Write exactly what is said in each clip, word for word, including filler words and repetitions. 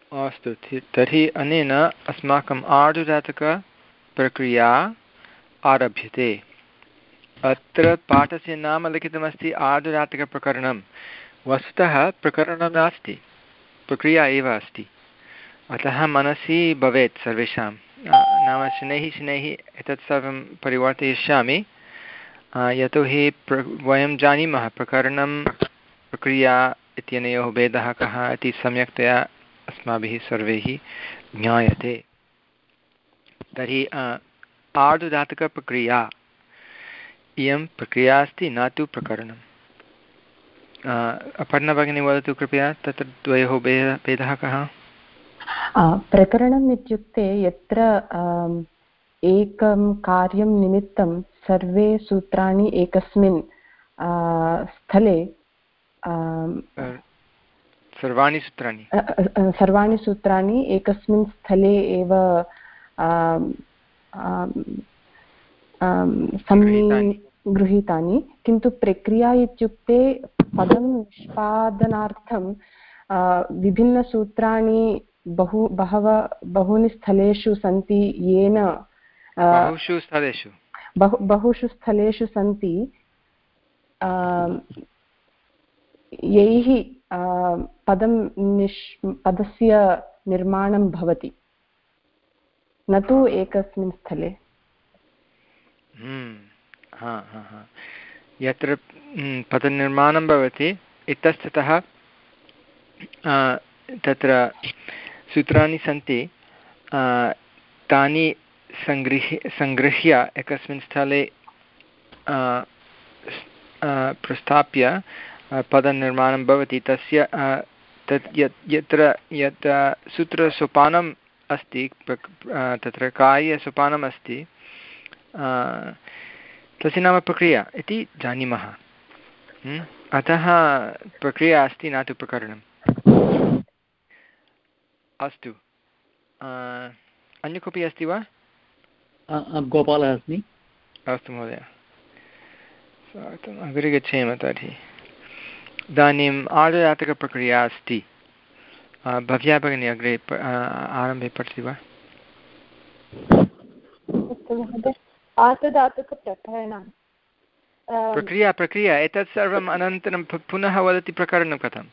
अस्तु तर्हि अनेन अस्माकम् आर्धधातुकप्रक्रिया आरभ्यते। अत्र पाठस्य नाम लिखितमस्ति आर्धधातुकप्रकरणं। वस्तुतः प्रकरणं नास्ति, प्रक्रिया एव अस्ति। अतः मनसि भवेत् सर्वेषां, नाम शनैः शनैः एतत् सर्वं परिवर्तयिष्यामि, यतोहि प्र वयं जानीमः प्रकरणं प्रक्रिया इत्यनयोः भेदः कः इति सम्यक्तया अस्माभिः सर्वैः ज्ञायते। तर्हि आर्धधातुकप्रक्रिया इयं प्रक्रिया अस्ति, न तु प्रकरणम्। अपर्णा भगिनी वदतु कृपया, तत्र द्वयोः भेदः भेदः कः? प्रकरणम् इत्युक्ते यत्र एकं कार्यं निमित्तं सर्वे सूत्राणि एकस्मिन् स्थले सर्वाणि सूत्राणि सर्वाणि सूत्राणि एकस्मिन् स्थले एव गृहीतानि, किन्तु प्रक्रिया इत्युक्ते पदं निष्पादनार्थं विभिन्नसूत्राणि बहु बहव बहूनि स्थलेषु सन्ति, येन बहुषु स्थलेषु बहु बहुषु स्थलेषु सन्ति, यैः पदं निष् पदस्य निर्माणं भवति, न तु एकस्मिन् स्थले। हा हा हा यत्र पदनिर्माणं भवति इतस्ततः तत्र सूत्राणि सन्ति, तानि सङ्गृह्य सङ्गृह्य एकस्मिन् स्थले प्रस्थाप्य पदनिर्माणं भवति। तस्य तत् यत् यत्र यत् सूत्रसोपानम् अस्ति, तत्र कार्यसोपानम् अस्ति, तस्य नाम प्रक्रिया इति जानीमः। अतः प्रक्रिया अस्ति, न तु प्रकरणम्। अस्तु, अन्य कोऽपि अस्ति वा? गोपालः अस्मि। अस्तु महोदय, स्वागतम्। अग्रे गच्छेम तर्हि। इदानीम् आर्धधातुकप्रक्रिया अस्ति। भव्या भगिनी अग्रे आरम्भे पठति वा? आर्धधातुकप्रकरणं प्रक्रिया प्रक्रिया एतत् सर्वम् अनन्तरं पुनः वदति प्रकरणं कथम्?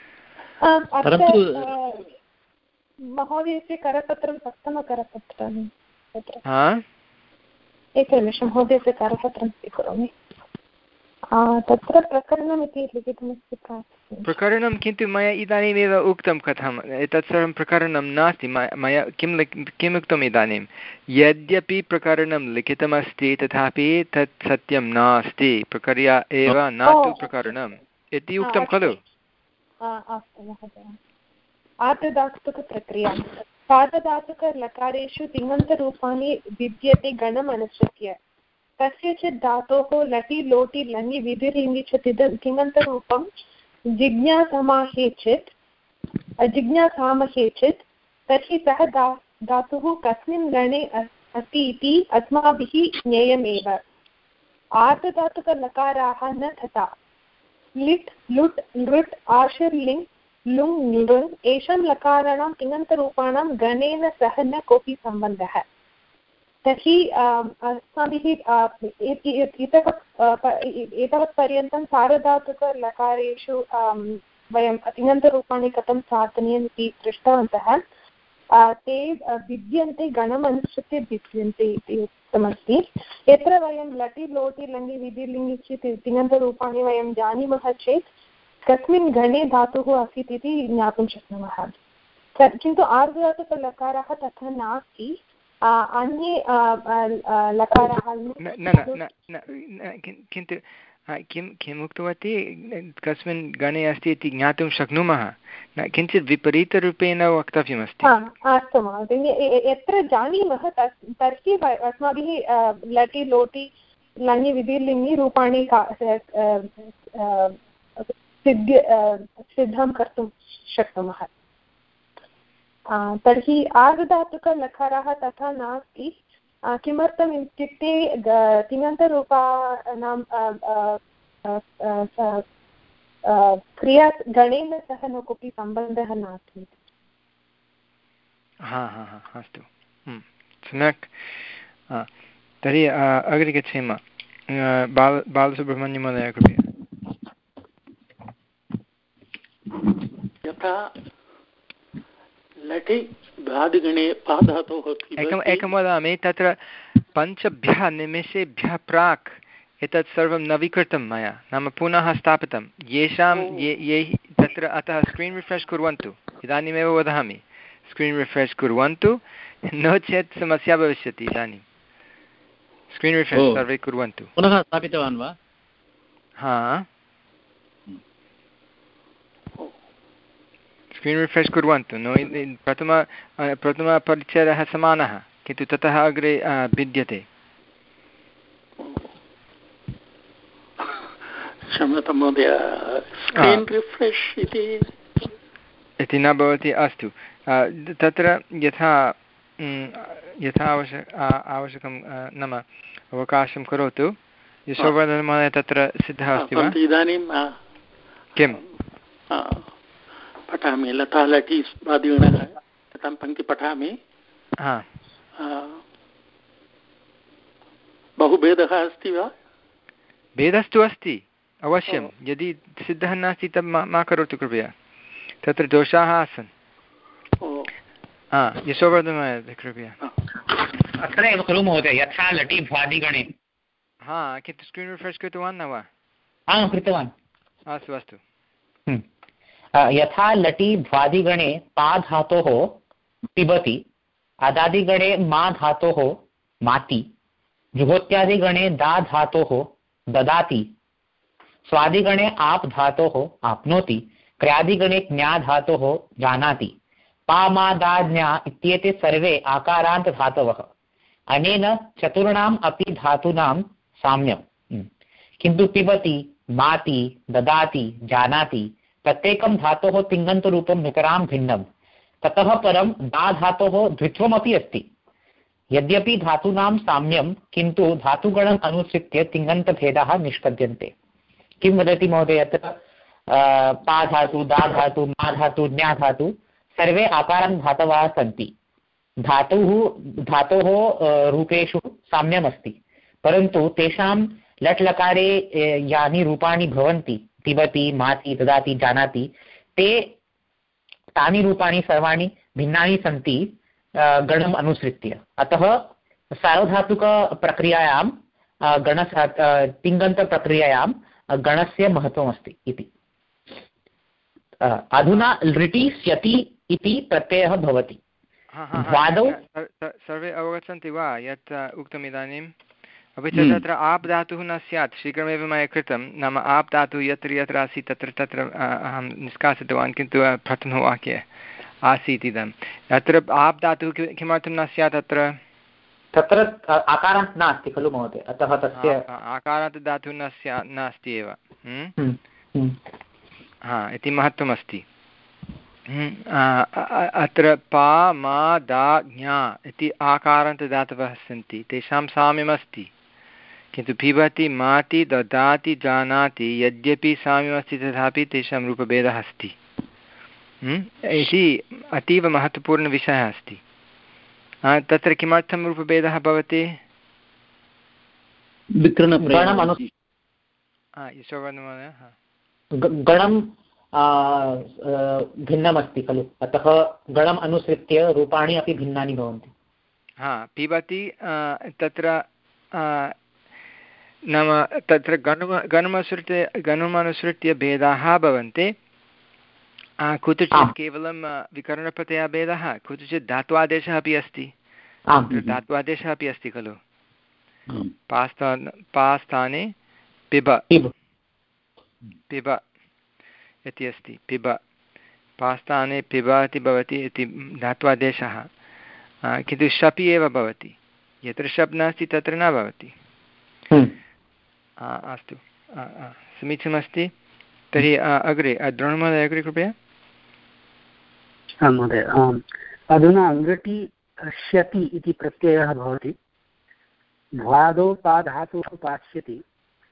महोदयस्य करपत्रं सप्तमकरपत्रं तत्र हा एकनिमिषं, महोदयस्य करपत्रं स्वीकरोमि। तत्र प्रकरणम् इति लिखितमस्ति। प्रकरणं, किन्तु मया इदानीमेव उक्तं कथम् एतत् सर्वं प्रकरणं नास्ति। मया किं किम् उक्तम् इदानीं, यद्यपि प्रकरणं लिखितमस्ति तथापि तत् सत्यं नास्ति, प्रक्रिया एव न तु प्रकरणम् इति उक्तं खलु? अस्तु महोदय। आर्धधातुकप्रक्रिया सार्वधातुकलकारेषु तिङन्तरूपाणि विद्यते गणम् अनुसृत्य। कस्यचित् धातोः लटि लोटि लङि विधिरिङि च तिङन्तरूपं जिज्ञासामहे चेत् जिज्ञासामहे चेत् तर्हि सः धा धातुः कस्मिन् गणे अस्ति इति अस्माभिः ज्ञेयमेव। आर्धधातुकलकाराः न तथा। लिट् लुट् लृट् आशिर् लिङ् लुङ् लृङ् एषां लकाराणां तिङन्तरूपाणां गणेन सह न कोऽपि सम्बन्धः। तर्हि अस्माभिः एतावत्पर्यन्तं सार्वधातुकलकारेषु वयं तिङन्तरूपाणि कथं स्थापनीयम् इति दृष्टवन्तः। ते भिद्यन्ते, गणम् अनुसृत्य भिद्यन्ते इति उक्तमस्ति। यत्र वयं लटि लोटि लङि विधिलिङि च तिङन्तरूपाणि वयं जानीमः चेत् कस्मिन् गणे धातुः आसीत् इति ज्ञातुं शक्नुमः। किन्तु आर्धधातुकलकाराः तथा नास्ति। अन्ये लकाराः किन्तु किं किम् उक्तवती, कस्मिन् गणे अस्ति इति ज्ञातुं शक्नुमः, किञ्चित् विपरीतरूपेण वक्तव्यमस्ति। अस्तु महोदय, यत्र जानीमः तर्हि अस्माभिः लटि लोटि लङि विधिलिङि रूपाणि सिद्ध सिद्धं कर्तुं शक्नुमः। तर्हि आर्धधातुकलकाराः तथा नास्ति। किमर्थम् इत्युक्ते तिङन्तरूपाणां क्रिया गणेन सह न कोऽपि सम्बन्धः नास्ति। हा हा हा अस्तु सम्यक्। तर्हि अग्रे गच्छेम। बाल बालसुब्रह्मण्यमहोदय कृपया। यथा लटि भ्यादिगणे पाधातोः एकम् एकं वदामि, तत्र पञ्चभ्यः निमेषेभ्यः प्राक् एतत् सर्वं नवीकृतं मया, नाम पुनः स्थापितं। येषां ये ये तत्र अतः स्क्रीन् रिफ्रेश् कुर्वन्तु, इदानीमेव वदामि, स्क्रीन् रिफ्रेश् कुर्वन्तु, नो चेत् समस्या भविष्यति। इदानीं स्क्रीन् रिफ्रेश् सर्वे कुर्वन्तु। पुनः स्थापितवान् वा? हा, स्क्रीन् रिफ्रेश् कुर्वन्तु। नो प्रथम प्रथमपरिच्छेदः समानः, किन्तु ततः अग्रे भिद्यते। क्षम्यतां महोदय, स्क्रीन् रिफ्रेश् इति इति न भवति। अस्तु, तत्र यथा यथा आवश्यक आवश्यकं नाम अवकाशं करोतु। यशोवर्धनमहोदय तत्र सिद्धः अस्ति वा? इदानीं किं पठामि? लता लटि स्वादिगणः तं पङ्क्ति पठामि। बहु भेदः अस्ति वा? भेदस्तु अस्ति अवश्यं। यदि सिद्धः नास्ति तत् मा करोतु कृपया, तत्र दोषाः आसन्। यशोवर्धनमहोदय कृपया। अत्र एव खलु महोदय, यथा लटि भ्वादिगणे। हा, किन्तु स्क्रीन् रिफ्रेश् कृतवान् न वा? आं कृतवान्। अस्तु अस्तु। यथा लटि भ्वादिगणे पा धातोः पिबति, अदादिगणे मा धातोः माति, जुहोत्यादिगणे दा धातोः ददाति, स्वादिगणे आप धातोः आप्नोति, क्रियादिगणे ज्ञा धातोः जानाति। पा मा दा ज्ञा इत्येते सर्वे आकारान्त धातवः। अनेन चतुर्णाम् अपि धातूनां साम्यम्। किन्तु पिबति, माति, ददाति, जानाति प्रत्येकं धातोः तिङन्तरूपं नितरां भिन्नं। ततः परं दा धातोः द्वित्वमपि अस्ति। यद्यपि धातूनां साम्यं, किन्तु धातुगणम् अनुसृत्य तिङन्तभेदाः निष्पद्यन्ते। किं वदति महोदय? अत्र पा धातु, दा धातु, मा धातु, ज्ञा धातु सर्वे आकारान् धातवः सन्ति। धातुः धातोः रूपेषु साम्यमस्ति, परन्तु तेषां लट् लकारे यानि रूपाणि भवन्ति, पिबति, माति, ददाति, जानाति, ते तानि रूपाणि सर्वाणि भिन्नानि सन्ति गणम् अनुसृत्य। अतः सार्वधातुकप्रक्रियायां गण तिङन्तप्रक्रियायां गणस्य महत्त्वमस्ति इति। अधुना लृटि स्यति इति प्रत्ययः भवति। द्वादौ सर्वे अवगच्छन्ति वा यत् उक्तम् इदानीम्? अपि च तत्र आप् धातुः न स्यात्। शीघ्रमेव मया कृतं, नाम आप् धातुः यत्र यत्र आसीत् तत्र तत्र अहं निष्कासितवान्, किन्तु प्रथमवाक्ये आसीत् इदम्। अत्र आप् धातुः किमर्थं न स्यात्? अत्र तत्र आकारान्त नास्ति खलु महोदय, अतः तस्य आकारान्त धातुः न स्यात्, नास्ति एव। हा, इति महत्त्वमस्ति। अत्र पा मा दा ज्ञा इति आकारान्तदातवः सन्ति, तेषां साम्यमस्ति। किन्तु पिबति, माति, ददाति, जानाति यद्यपि साम्यमस्ति तथापि तेषां रूपभेदः अस्ति इति अतीव महत्त्वपूर्णविषयः अस्ति। तत्र किमर्थं रूपभेदः भवति? गणं भिन्नमस्ति खलु, अतः गणम् अनुसृत्य रूपाणि अपि भिन्नानि भवन्ति। हा, पिबति तत्र नाम तत्र गणम गणमनुसृत्य गणमनुसृत्य भेदाः भवन्ति। कुत्रचित् केवलं विकरणप्रत्ययभेदः, कुत्रचित् धात्वादेशः अपि अस्ति। धात्वादेशः अपि अस्ति खलु। पास्ता पास्थाने पिब पिब इति अस्ति। पिब पास्थाने पिब इति भवति इति धात्वादेशः, किन्तु शपि एव भवति। यत्र शप् नास्ति तत्र न भवति। अस्तु, समीचीनमस्ति। तर्हि अग्रे द्रोणमहोदय अग्रे कृपया। आं महोदय, अधुना लृटि श्यति इति प्रत्ययः भवति। भ्वादौ पा धातुः पास्यति,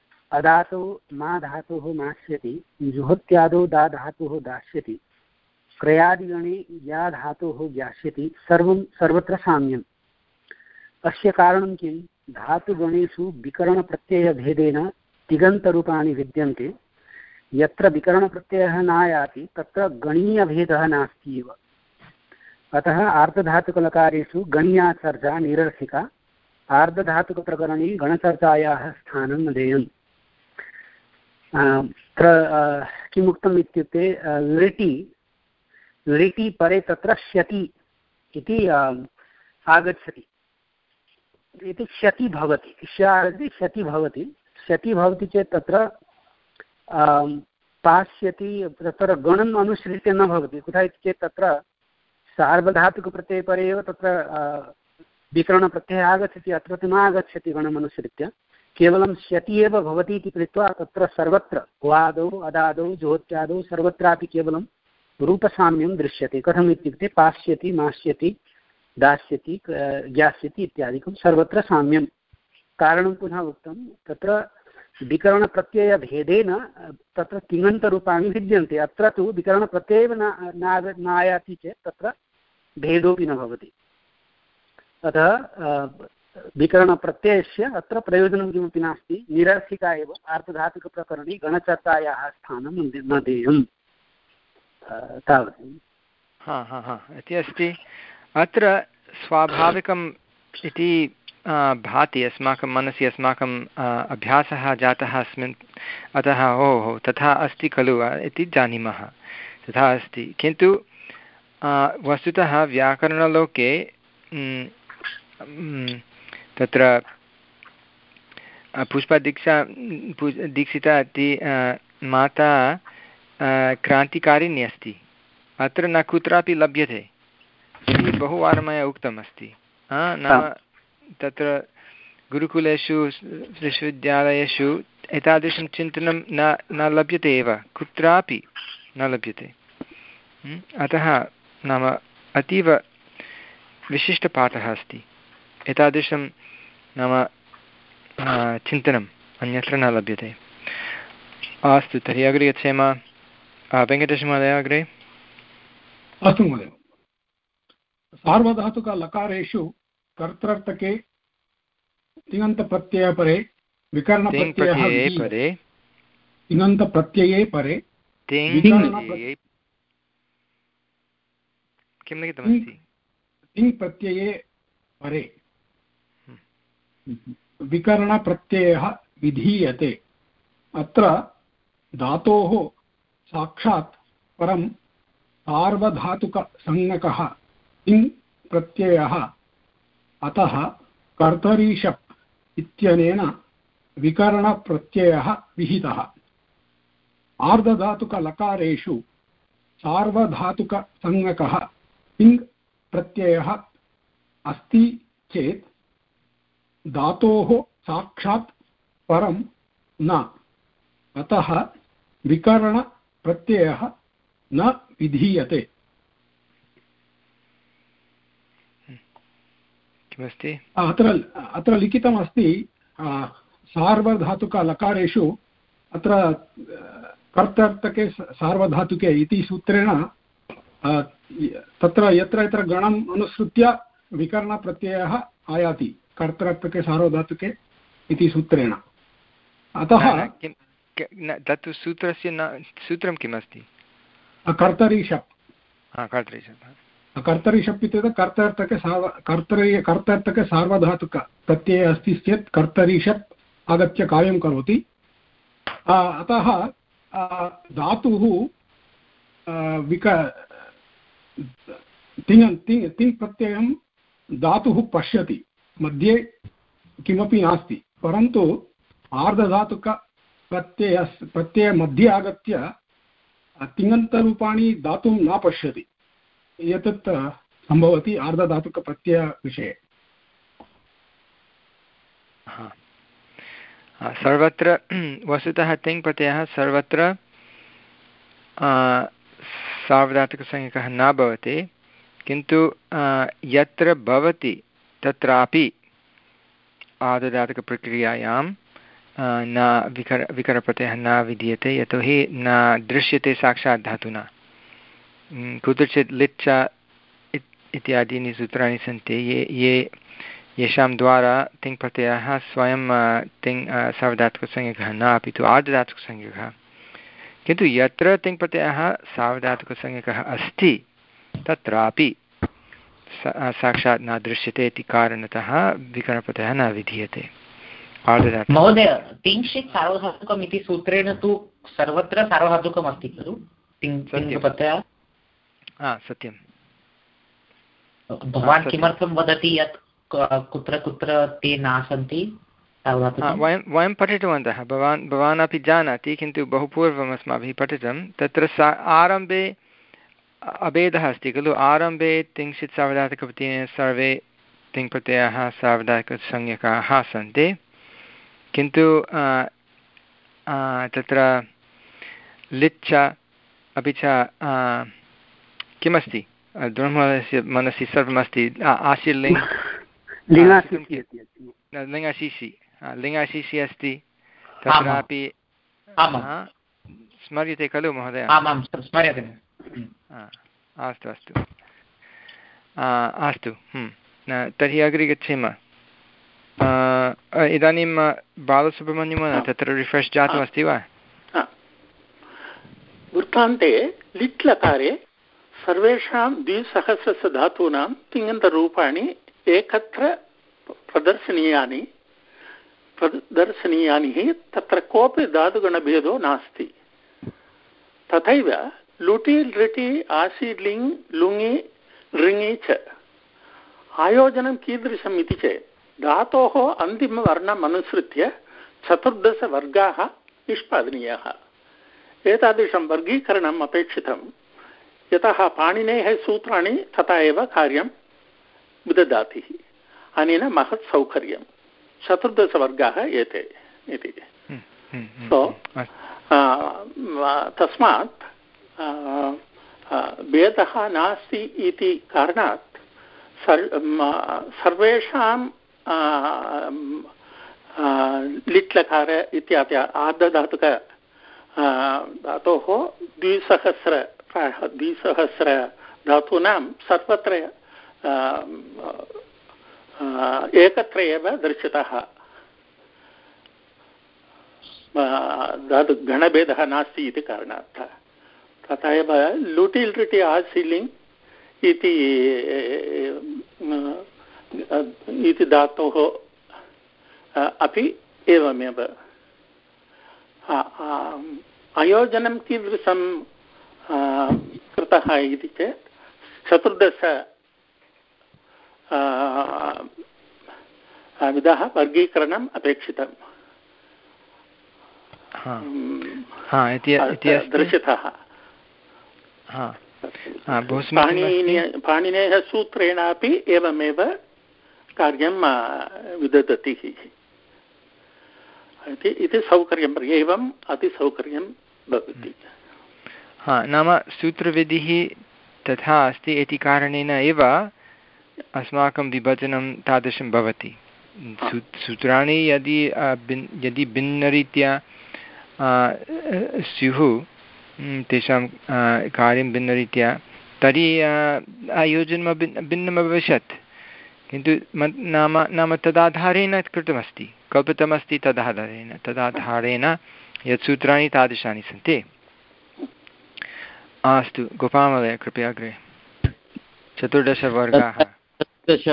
अदातौ मा धातुः मास्यति, जुहोत्यादौ दा धातुः दास्यति, क्रयादिगणे या धातोः ज्ञास्यति सर्वं सर्वत्र साम्यम्। अस्य कारणं किं? धातुगणेषु विकरणप्रत्ययभेदेन तिङन्तरूपाणि विद्यन्ते। यत्र विकरणप्रत्ययः नायाति तत्र गणीयभेदः नास्ति एव। अतः आर्धधातुकलकारेषु गणीयाचर्चा निरर्थिका। आर्धधातुकप्रकरणे गणचर्चायाः स्थानं न देयम्। तत्र किमुक्तम् इत्युक्ते लिटि लिटि परे तत्र श्यति इति आगच्छति, इति क्षति भवति, इति क्षति भवति। क्षति भवति चेत् तत्र पास्यति, तत्र गणम् अनुसृत्य न भवति। कुतः इति चेत् तत्र सार्वधातुकप्रत्ययपरे एव तत्र विकरणप्रत्ययः आगच्छति, अत्र तु न आगच्छति गणम् अनुसृत्य, केवलं क्षति एव भवति इति कृत्वा तत्र सर्वत्र वादौ अदादौ जोत्यादौ सर्वत्रापि केवलं रूपसाम्यं दृश्यते। कथम् इत्युक्ते पास्यति, मास्यति, दास्यति, ज्ञास्यति इत्यादिकं सर्वत्र साम्यं। कारणं पुनः उक्तं, तत्र विकरणप्रत्ययभेदेन तत्र तिङन्तरूपाणि विद्यन्ते। अत्र तु विकरणप्रत्ययः न नायाति चेत् तत्र भेदोऽपि न भवति। अतः विकरणप्रत्ययस्य अत्र प्रयोजनं किमपि नास्ति, निरर्थिका एव। आर्धधातुकप्रकरणे गणचर्चायाः स्थानं न देयम्। तावत्। हा हा हा इति अस्ति। अत्र स्वाभाविकम् इति भाति अस्माकं मनसि, अस्माकं अभ्यासः जातः अस्मिन्, अतः ओ हो तथा अस्ति खलु इति जानीमः, तथा अस्ति। किन्तु वस्तुतः व्याकरणलोके तत्र पुष्पदीक्षा दीक्षिता इति माता क्रान्तिकारिणी अस्ति, अत्र न कुत्रापि लभ्यते इति बहुवारं मया उक्तमस्ति। नाम तत्र गुरुकुलेषु विश्वविद्यालयेषु एतादृशं चिन्तनं न न लभ्यते एव, कुत्रापि न लभ्यते। अतः नाम अतीव विशिष्टपाठः अस्ति, एतादृशं नाम चिन्तनम् अन्यत्र न लभ्यते। अस्तु, तर्हि अग्रे गच्छेम। वेङ्कटेशमहोदय अग्रे। अस्तु महोदय। सार्वधातुकलकारेषु कर्तृर्थके तिङन्तप्रत्ययपरे विकरणप्रत्ययः परे तिङन्तप्रत्यये परे किं लिखितमस्ति? तिङ् प्रत्यये परे विकरणप्रत्ययः विधीयते। अत्र धातोः साक्षात् परं सार्वधातुकसंज्ञकः तिङ् प्रत्ययः, अतः कर्तरीशप् इत्यनेन विकरणप्रत्ययः विहितः। आर्धधातुकलकारेषु सार्वधातुकसंज्ञकः तिङ् प्रत्ययः अस्ति चेत् धातोः साक्षात् परं न, अतः विकरणप्रत्ययः न विधीयते। किमस्ति अत्र अत्र लिखितमस्ति सार्वधातुकलकारेषु, अत्र कर्तर्थके सार्वधातुके इति सूत्रेण तत्र यत्र यत्र गणम् अनुसृत्य विकरणप्रत्ययः आयाति कर्तर्थके सार्वधातुके इति सूत्रेण। अतः तत्तु सूत्रस्य न सूत्रं किमस्ति? कर्तरीशप्। कर्तरीशप् कर्तरीशप् इत्युक्ते कर्तर्थके सार्व कर्तरी कर्तर्थके सार्वधातुक प्रत्ययः अस्ति चेत् कर्तरीशप् आगत्य कार्यं करोति। अतः धातुः विक तिङ् तिङ् तिङ् प्रत्ययं धातुः पश्यति, मध्ये किमपि नास्ति, परन्तु आर्धधातुकप्रत्यय प्रत्ययमध्ये आगत्य तिङन्तरूपाणि धातुं न पश्यति। एतत् सम्भवति आर्धधातुकप्रत्ययविषये। सर्वत्र वस्तुतः तिङ् प्रत्ययः सर्वत्र सार्वधातुकसंज्ञकः न भवति, किन्तु यत्र भवति तत्रापि आर्धधातुकप्रक्रियायां न विकर विकरप्रत्ययः न विधीयते, यतोहि न दृश्यते साक्षात् धातुना। कुत्रचित् लिच् च इत्यादीनि सूत्राणि सन्ति ये ये येषां द्वारा तिङ् प्रत्ययः स्वयं तिङ् सार्वधातुकसंज्ञकः न अपि तु आर्धधातुकसंज्ञकः, किन्तु यत्र तिङ् प्रत्ययः सार्वधातुकसंज्ञकः अस्ति तत्रापि साक्षात् न दृश्यते इति कारणतः विकरणप्रत्ययः न विधीयते। महोदय तिङ्क्षित् सार्वधातुकम् इति सूत्रेण तु सर्वत्र सार्वधातुकम् अस्ति खलु तिङ् प्रत्ययः? हा सत्यं। भवान् किमर्थं वदति यत् कुत्र कुत्र ते न सन्ति? वयं वयं पठितवन्तः, भवान् भवान् अपि जानाति, किन्तु बहु पूर्वम् अस्माभिः पठितं। तत्र सा आरम्भे अभेदः अस्ति खलु, आरम्भे तिङ्क्षित् सार्वधातुकप्रत्ययेन सर्वे तिङ् प्रत्ययाः सार्वधातुकसंज्ञकाः सन्ति, किन्तु तत्र लिच् अपि च किमस्ति द्रह्मस्य मनसि सर्वमस्ति आशीर्लिङ् लिङ्गाशीषि लिङ्गाशीषि अस्ति तत्रापि स्मर्यते खलु महोदय? अस्तु अस्तु अस्तु तर्हि अग्रे गच्छेम। इदानीं बालसुब्रह्मण्यं तत्र रिफ्रेश् जातमस्ति वा? वृत्तान्ते लिट् लकारे सर्वेषां द्विसहस्रस्य धातूनां तिङन्तरूपाणि एकत्र प्रदर्शनीयानि प्रदर्शनीयानि हि तत्र कोऽपि धातुगणभेदो नास्ति। तथैव लुटि लृटि आसीर्लिङ् लुङि लृङि च आयोजनं कीदृशम् इति चेत् धातोः अन्तिमवर्णम् अनुसृत्य चतुर्दशवर्गाः निष्पादनीयाः। एतादृशं वर्गीकरणम् अपेक्षितं, यतः पाणिनेः सूत्राणि तथा एव कार्यं विदधाति। अनेन महत् सौकर्यं चतुर्दशवर्गाः एते इति। सो तस्मात् भेदः नास्ति इति कारणात् सर्वेषां लिट् लकार इत्यादि आर्धधातुक धातोः द्विसहस्र प्रायः द्विसहस्र धातूनां सर्वत्र एकत्र एव दृश्यतः धातु गणभेदः नास्ति इति कारणात्। तथा एव लुटि लृटि आसीलिङ् इति इति धातोः अपि एवमेव। अयोजनं कीदृशं कृतः इति चेत् चतुर्दश विधः वर्गीकरणम् अपेक्षितम् दृश्यतः। पाणिनेः सूत्रेणापि एवमेव कार्यं विदधति इति सौकर्यं एवम् अतिसौकर्यं भवति। हा नाम सूत्रविधिः तथा अस्ति इति कारणेन एव अस्माकं विभजनं तादृशं भवति। सूत्राणि यदि यदि भिन्नरीत्या स्युः, तेषां कार्यं भिन्नरीत्या, तर्हि आयोजनं भिन्नम् अभविष्यत्। किन्तु नाम नाम तदाधारेण कृतमस्ति, कल्पितमस्ति तदाधारेण तदाधारेण यत् सूत्राणि तादृशानि सन्ति। अस्तु गोपालमहोदय कृपया अग्रे। चतुर्दशवर्गाः चतुर्दश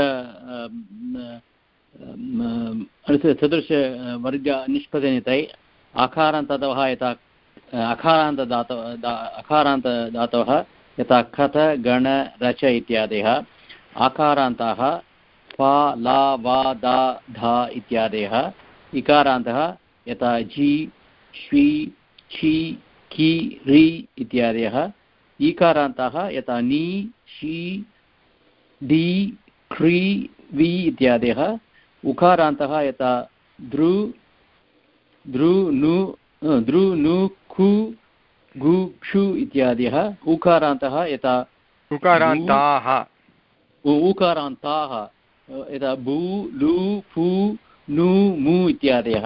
चतुर्दशवर्ग निष्पदनितै आकारान्ततः यथा अकारान्तदातवः अकारान्तदातवः यथा खत गण रच इत्यादयः, आकारान्ताः पा ला वा दा धा इत्यादयः, इकारान्तः यथा जी श्वी छी की रि इत्यादयः, ईकारान्ताः यथा नी शी डी ख्री वि इत्यादयः, उकारान्तः यथा द्रु द्रु नु द्रु नु खु गु क्षु इत्यादयः, उकारान्तः यथा उकारान्ताः उकारान्ताः यथा बु लु फु नु मु इत्यादयः।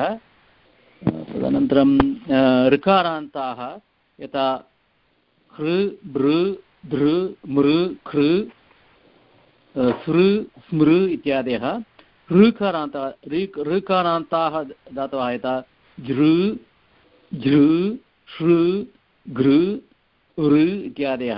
तदनन्तरं ऋकारान्ताः यथा हृ भृ धृ मृ कृ सृ स्मृ इत्यादयः ऋकारान्त ऋकारान्ताः धातवः यथा जृ जृ श्रृ घृ ऋ इत्यादयः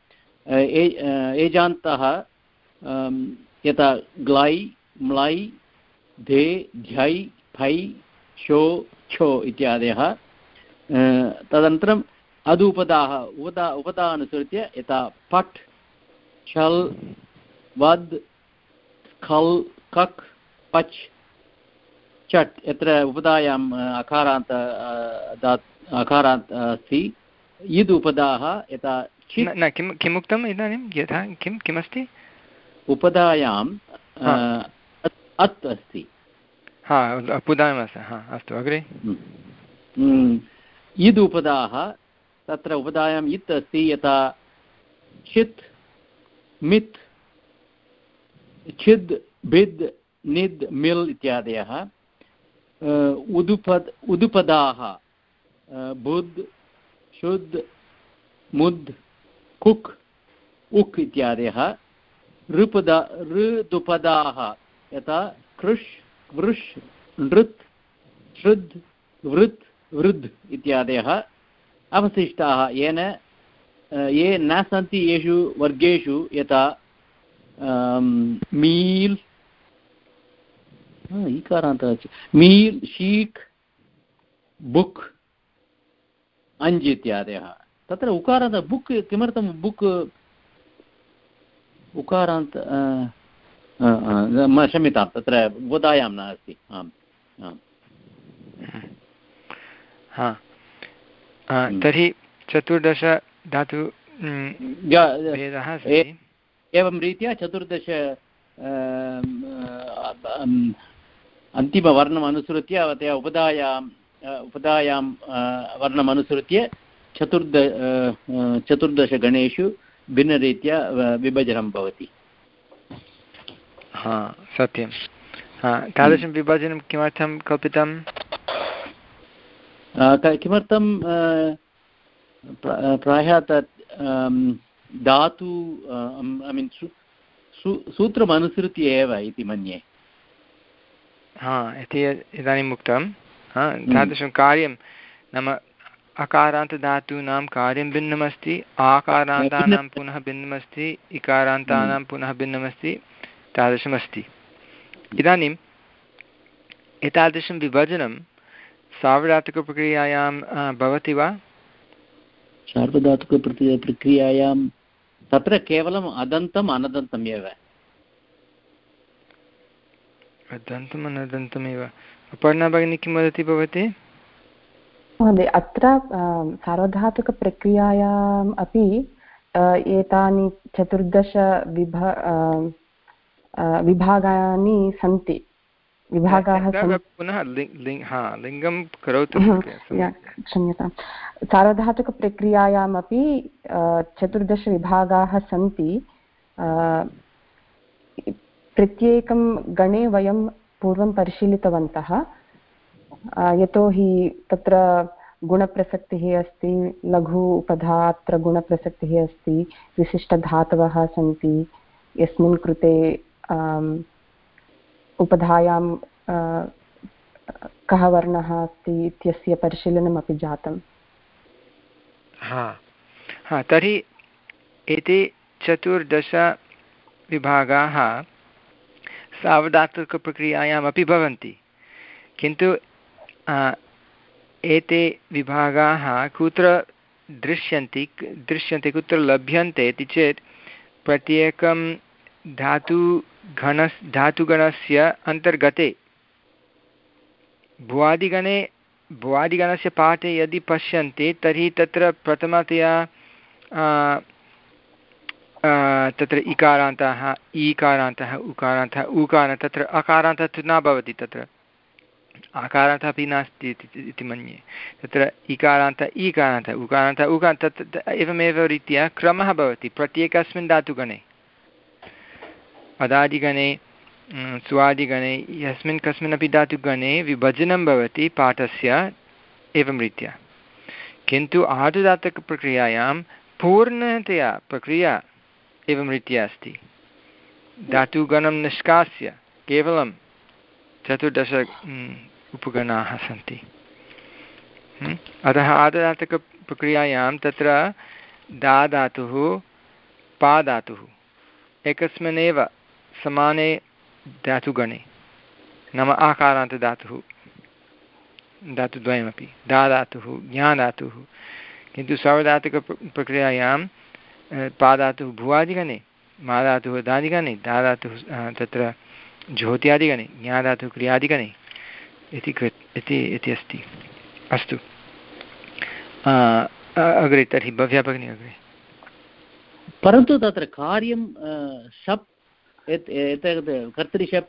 एजान्तः यथा ग्लै म्लै धे झै फै शो छो इत्यादयः तदनन्तरम् अदुपदाः उपदा उपदा अनुसृत्य यथा पट् छल् वद् खल् कक् पच् चट् यत्र उपदायाम् अकारान्त अकारान्त अस्ति इद् उपदाः यथा न किं किम् उक्तम् इदानीं यथा किं किमस्ति उपदायाम् अत् अस्ति हा उपदायामस्ति हा अस्तु अग्रे इद् उपदाः तत्र उपदायाम् इत् अस्ति यथा चित् मित् छिद् भिद् निद् मिल् इत्यादयः उदुपद् उदुपदाः बुद् शुद् मुद् कुक् उक् इत्यादयः ऋपदा ऋदुपदाः यथा कृष् वृष् नृत् श्रुद् वृत् वृद् इत्यादयः अवशिष्टाः येन ये न सन्ति येषु वर्गेषु यथा मील् इकारान्तः मील् शीक् बुक् अञ्ज् इत्यादयः तत्र उकारान्त बुक् किमर्थं बुक् उकारान्त क्षम्यतां तत्र बोधायां नास्ति आम् आम् हा तर्हि चतुर्दश धातु भेदः अस्ति एवं रीत्या चतुर्दश अन्तिमवर्णम् अनुसृत्य उपधायाम् उपधायां वर्णम् अनुसृत्य चतुर्द चतुर्दशगणेषु भिन्नरीत्या विभजनं भवति हा सत्यं हा तादृशं विभजनं किमर्थं कल्पितं किमर्थं प्रायः तत् धातु ऐ मीन् सूत्रम् अनुसृत्य एव इति मन्ये हा इति इदानीम् उक्तं हा तादृशं कार्यं नाम अकारान्तधातूनां कार्यं भिन्नमस्ति आकारान्तानां पुनः भिन्नमस्ति इकारान्तानां पुनः भिन्नमस्ति तादृशमस्ति इदानीम् एतादृशं विभजनं सार्वधातुकप्रक्रियायां भवति वा सार्वधातुकप्रक्रिया प्रक्रियायां तत्र केवलम् अदन्तम् अनदन्तम् एव अदन्तम् अनदन्तमेव अपर्णा भगिनी किं वदति भवती महोदय अत्र सार्वधातुकप्रक्रियायाम् अपि एतानि चतुर्दश विभा विभागानि सन्ति विभागाः पुनः लिङ्गं करोतु क्षम्यतां सार्वधातुकप्रक्रियायामपि चतुर्दशविभागाः सन्ति प्रत्येकं गणे वयं पूर्वं परिशीलितवन्तः यतोहि तत्र गुणप्रसक्तिः अस्ति लघु उपधा अत्र गुणप्रसक्तिः अस्ति विशिष्टधातवः सन्ति यस्मिन् कृते उपधायां कः वर्णः अस्ति इत्यस्य परिशीलनमपि जातम् हा हा तर्हि एते चतुर्दश विभागाः सार्वधातुकप्रक्रियायामपि भवन्ति किन्तु एते विभागाः कुत्र दृश्यन्ति दृश्यन्ते कुत्र लभ्यन्ते इति चेत् प्रत्येकं धातुगण धातुगणस्य अन्तर्गते भुवादिगणे भुवादिगणस्य पाठे यदि पश्यन्ति तर्हि तत्र प्रथमतया तत्र इकारान्तः ईकारान्तः उकारान्तः उकार तत्र अकारान्तः तु न भवति तत्र आकारान्तः अपि नास्ति इति मन्ये तत्र इकारान्तः ईकारान्तः उकारान्तः उकार तत् एवमेव रीत्या क्रमः भवति प्रत्येकस्मिन् धातुगणे अदादिगणे स्वादिगणे यस्मिन् कस्मिन्नपि धातुगणे विभजनं भवति पाठस्य एवं रीत्या किन्तु आर्धधातुकप्रक्रियायां पूर्णतया प्रक्रिया एवं रीत्या अस्ति। धातुगणं निष्कास्य केवलं चतुर्दश उपगणाः सन्ति। अतः आददातकप्रक्रियायां तत्र दा धातुः पा धातुः एकस्मिन्नेव समाने धातुगणे नाम आकारान्तदातुः धातुद्वयमपि दा धातुः ज्ञा धातुः। किन्तु सार्वधातुकप्रक्रियायां पा धातुः भुवादिगणे मा धातुः दादिगणे दा धातुः तत्र ज्योत्यादिगणे ज्ञा धातुः क्रियादिगणे इति कृत् इति इति अस्ति। अस्तु अग्रे तर्हि भव्या भगिनी अग्रे। परन्तु तत्र कार्यं शप् एतत् कर्तरिशप्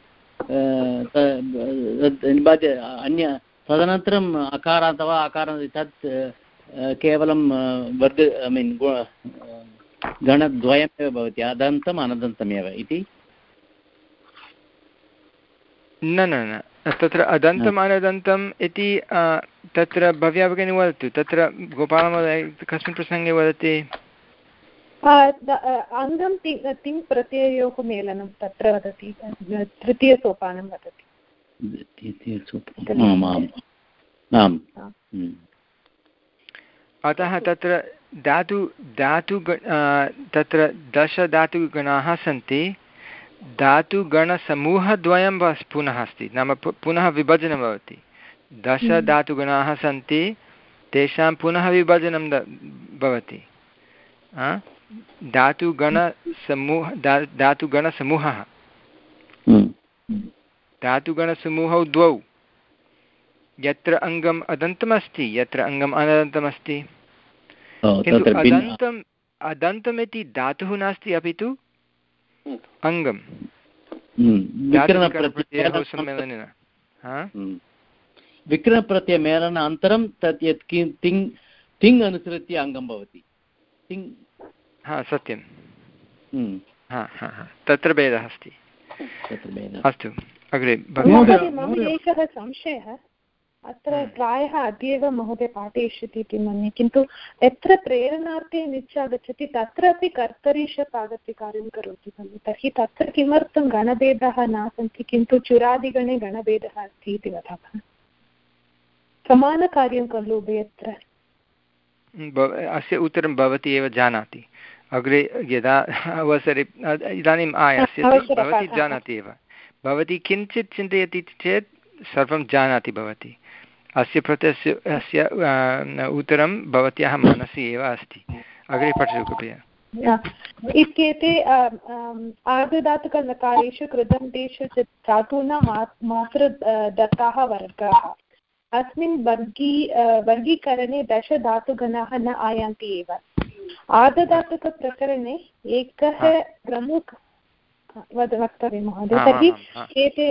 अन्य तदनन्तरम् अकारान्त वा अकारान्त तत् केवलं वर्ग ऐ मीन् गणद्वयमेव भवति अदन्तम् अनदन्तमेव इति न न न तत्र अदन्तम् अनदन्तम् इति तत्र भव्या भगिनी वदतु। तत्र गोपालमहोदय कस्मिन् प्रसङ्गे वदति? अङ्गं तिङ् प्रत्ययोः मेलनं तत्र वदति तृतीयसोपानं वदति। अतः तत्र धातु धातु तत्र दश धातुगणाः सन्ति। धातुगणसमूहद्वयं वा पुनः अस्ति नाम पुनः विभजनं भवति। दश धातुगणाः सन्ति तेषां पुनः विभजनं भवति। धातुगणसमूह धातुगणसमूहः धातुगणसमूहौ द्वौ यत्र अङ्गम् अदन्तमस्ति यत्र अङ्गम् अनदन्तमस्ति। किन्तु अदन्तम् अदन्तमिति धातुः नास्ति अपि तु अङ्गं सम्मेलनेन विकरणप्रत्ययमेलनानन्तरं तत् यत् किं तिङ् तिङ् अनुसृत्य अङ्गं भवति तिङ् हा सत्यं हा हा हा तत्र भेदः अस्ति। अस्तु अग्रे मम एकः संशयः अत्र प्रायः अद्यैव महोदय पाठयिष्यति इति मन्ये। किन्तु यत्र प्रेरणार्थे निच् आगच्छति तत्रापि कर्तरि शप् आगत्य कार्यं करोति खलु। तर्हि तत्र किमर्थं गणभेदाः न सन्ति किन्तु चुरादिगणे गणभेदः अस्ति इति वदामः? समानकार्यं खलु उभयत्र। अस्य उत्तरं भवती एव जानाति। अग्रे यदा अवसरे इदानीम् आयास्यति भवती जानाति एव। भवती किञ्चित् चिन्तयति चेत् सर्वं जानाति भवती। अस्य प्रत्ययस्य अस्य उत्तरं भवत्याः मनसि एव अस्ति। अग्रे पठतु कृपया। इत्येते आर्धधातुकलकारेषु कृदन्तेषु च धातूनां मात्र दत्ताः वर्गाः। अस्मिन् वर्गी वर्गीकरणे दश धातुगणाः न आयान्ति एव। आर्धधातुकप्रकरणे एकः प्रमुख वक्तव्यं महोदय। तर्हि एते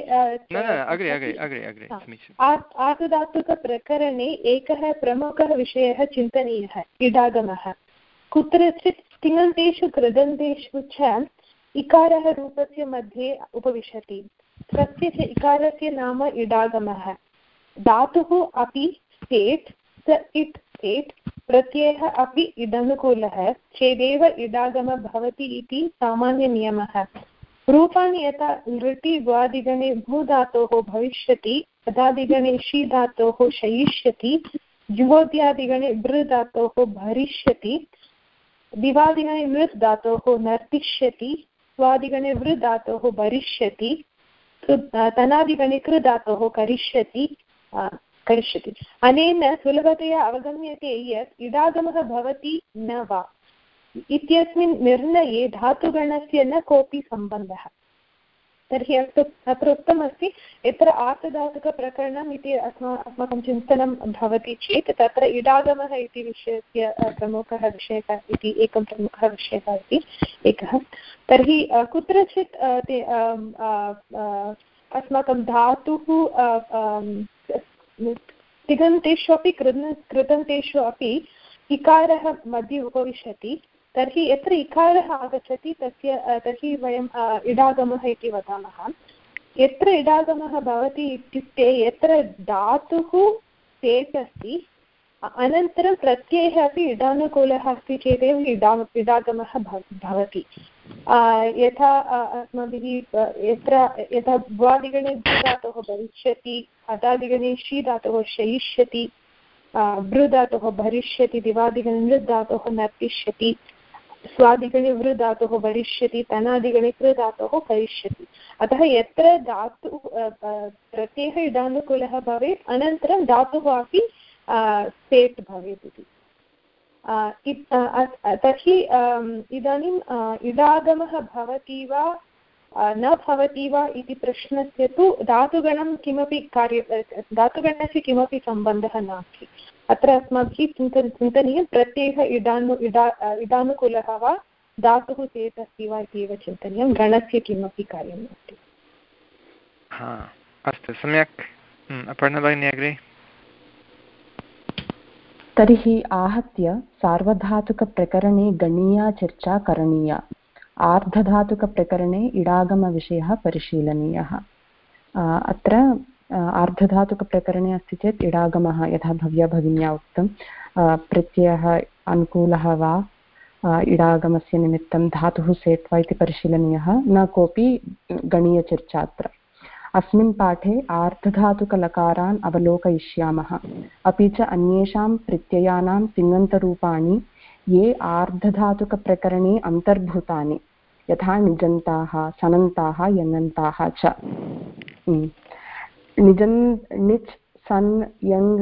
आर्धधातुकप्रकरणे एकः प्रमुखः विषयः चिन्तनीयः इडागमः। कुत्रचित् तिङन्तेषु कृदन्तेषु च इकारः रूपस्य मध्ये उपविशति। तस्य च इकारस्य नाम इडागमः। धातुः अपि स्टेट् स इट् स्टेट् प्रत्ययः अपि इदनुकूलः चेदेव इडागमः भवति इति सामान्यनियमः। रूपाणि यथा लृटि द्वादिगणे भूधातोः भविष्यति तदादिगणे शी धातोः शयिष्यति जुहोत्यादिगणे बृ धातोः भरिष्यति दिवादिगणे मृत् धातोः नर्तिष्यति स्वादिगणे वृ धातोः भरिष्यति तनादिगणे कृ धातोः करिष्यति करिष्यति। अनेन सुलभतया अवगम्यते यत् इडागमः भवति न वा इत्यस्मिन् निर्णये धातुगणस्य न कोऽपि सम्बन्धः। तर्हि अत्र उक्तमस्ति यत्र आर्धधातुकप्रकरणम् इति अस्मा अस्माकं चिन्तनं भवति चेत् तत्र इडागमः इति विषयस्य प्रमुखः विषयः इति एकं प्रमुखः विषयः इति एकः। तर्हि कुत्रचित् ते अस्माकं धातुः तिङन्तेषु अपि कृन् कृदन्तेषु अपि इकारः मध्ये उपविशति। तर्हि यत्र इकारः आगच्छति तस्य तर्हि वयम् इडागमः इति वदामः। यत्र इडागमः भवति इत्युक्ते यत्र धातुः स्टेट् अस्ति अनन्तरं प्रत्ययः अपि इडानुकूलः अस्ति चेदेव इडा इडागमः भवति। यथा अस्माभिः यत्र यथा भ्वादिगणे धातोः भविष्यति, अदादिगणे शी धातोः शयिष्यति, भृ धातोः भरिष्यति, दिवादिगणे नृ धातोः नर्तिष्यति, स्वादिगणे वृ धातोः भरिष्यति, तनादिगणे कृ धातोः करिष्यति। अतः यत्र धातु प्रत्ययः इडानुकूलः भवेत् अनन्तरं धातुः अपि सेट् भवेत् इति। तर्हि इदानीम् इडागमः भवति वा न भवति वा इति प्रश्नस्य तु धातुगणं किमपि कार्य धातुगणस्य किमपि सम्बन्धः नास्ति। अत्र अस्माभिः चिन्तन चिन्तनीयं प्रत्ययः इडानु इडा इडानुकूलः वा धातुः चेत् अस्ति वा इति एव चिन्तनीयं, गणस्य किमपि कार्यं नास्ति। हा अस्तु, सम्यक्। अपर्णा भगिनी अग्रे। तर्हि आहत्य सार्वधातुकप्रकरणे गणीया चर्चा करणीया, आर्धधातुकप्रकरणे इडागमविषयः परिशीलनीयः। अत्र आर्धधातुकप्रकरणे अस्ति चेत् इडागमः यथा भव्या भगिन्या उक्तं प्रत्ययः अनुकूलः वा इडागमस्य निमित्तं धातुः सेट् वा इति परिशीलनीयः, न कोऽपि गणीयचर्चा अत्र। अस्मिन् पाठे आर्धधातुकलकारान् अवलोकयिष्यामः, अपि च अन्येषां प्रत्ययानां तिङन्तरूपाणि ये आर्धधातुकप्रकरणे अन्तर्भूतानि, यथा निजन्ताः, सनन्ताः, यङन्ताः च। निजन् निच् सन् यङ्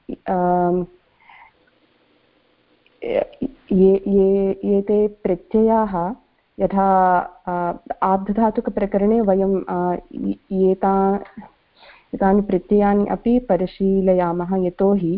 ये ये एते प्रत्ययाः यथा आर्धधातुकप्रकरणे वयं एता एतानि प्रत्ययानि अपि परिशीलयामः, यतोहि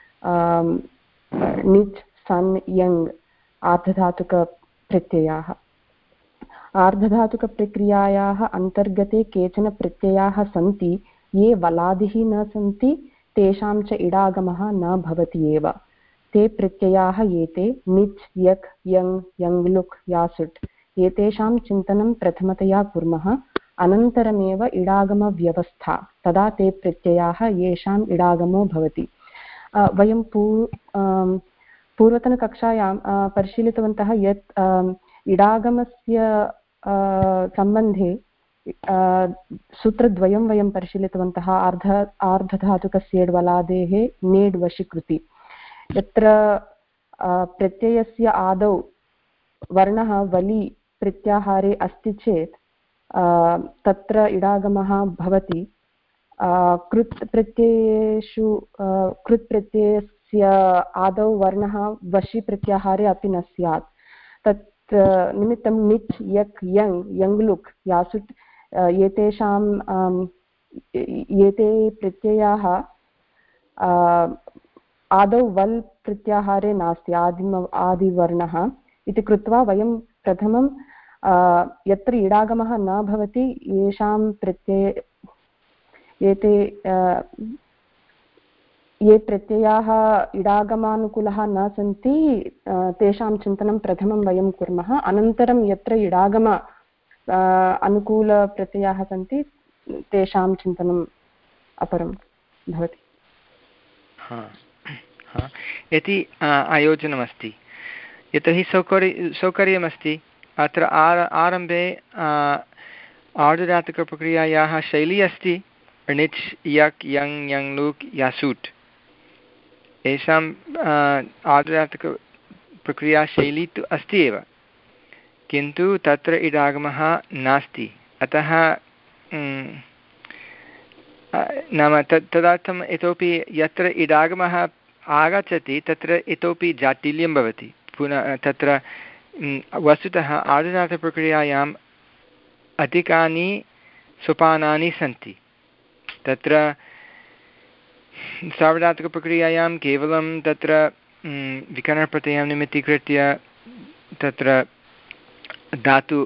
निच् सन् यङ् आर्धधातुकप्रत्ययाः। आर्धधातुकप्रक्रियायाः अन्तर्गते केचन प्रत्ययाः सन्ति ये वलादिः न सन्ति, तेषां च इडागमः न भवति एव। ते प्रत्ययाः एते निच् यक् यङ् यङ् लुक् यासुट्। एतेषां चिन्तनं प्रथमतया कुर्मः, अनन्तरमेव इडागमव्यवस्था, तदा ते प्रत्ययाः येषाम् इडागमो भवति। वयं पू पूर्वतनकक्षायां परिशीलितवन्तः यत् इडागमस्य सम्बन्धे सूत्रद्वयं वयं परिशीलितवन्तः। आर्ध आर्धधातुकस्येड् वलादेः नेड् वशीकृति। यत्र प्रत्ययस्य आदौ वर्णः वलि प्रत्याहारे अस्ति चेत् तत्र इडागमः भवति। कृत् प्रत्ययेषु कृत् प्रत्ययस्य आदौ वर्णः वशि प्रत्याहारे अपि न स्यात्। तत् निमित्तं निच् यक् यङ् यङ् लुक् यासुट् एतेषां एते प्रत्ययाः आदौ वल् प्रत्याहारे नास्ति, आदिम आदिवर्णः इति कृत्वा वयं प्रथमं यत्र इडागमः न भवति येषां प्रत्यय एते ये प्रत्ययाः इडागमानुकूलः न सन्ति तेषां चिन्तनं प्रथमं वयं कुर्मः। अनन्तरं यत्र इडागम अनुकूलप्रत्ययाः सन्ति तेषां चिन्तनम् अपरं भवति। इति आयोजनमस्ति। यतोहि सौकर्य सौकर्यमस्ति। अत्र आर आरम्भे आर्धधातुकप्रक्रियायाः शैली अस्ति निच् यक् यङ् यङ् लुक् यासुट्। येषां आर्धधातुकप्रक्रियाशैली तु अस्ति एव, किन्तु तत्र इडागमः नास्ति। अतः नाम तत् तदर्थम् इतोपि यत्र इडागमः आगच्छति तत्र इतोपि जाटिल्यं भवति। पुनः तत्र वस्तुतः आर्धधातुकप्रक्रियायाम् अधिकानि सोपानानि सन्ति। तत्र सार्वधातुकप्रक्रियायां केवलं तत्र विकरणप्रत्ययं निमित्तीकृत्य तत्र धातु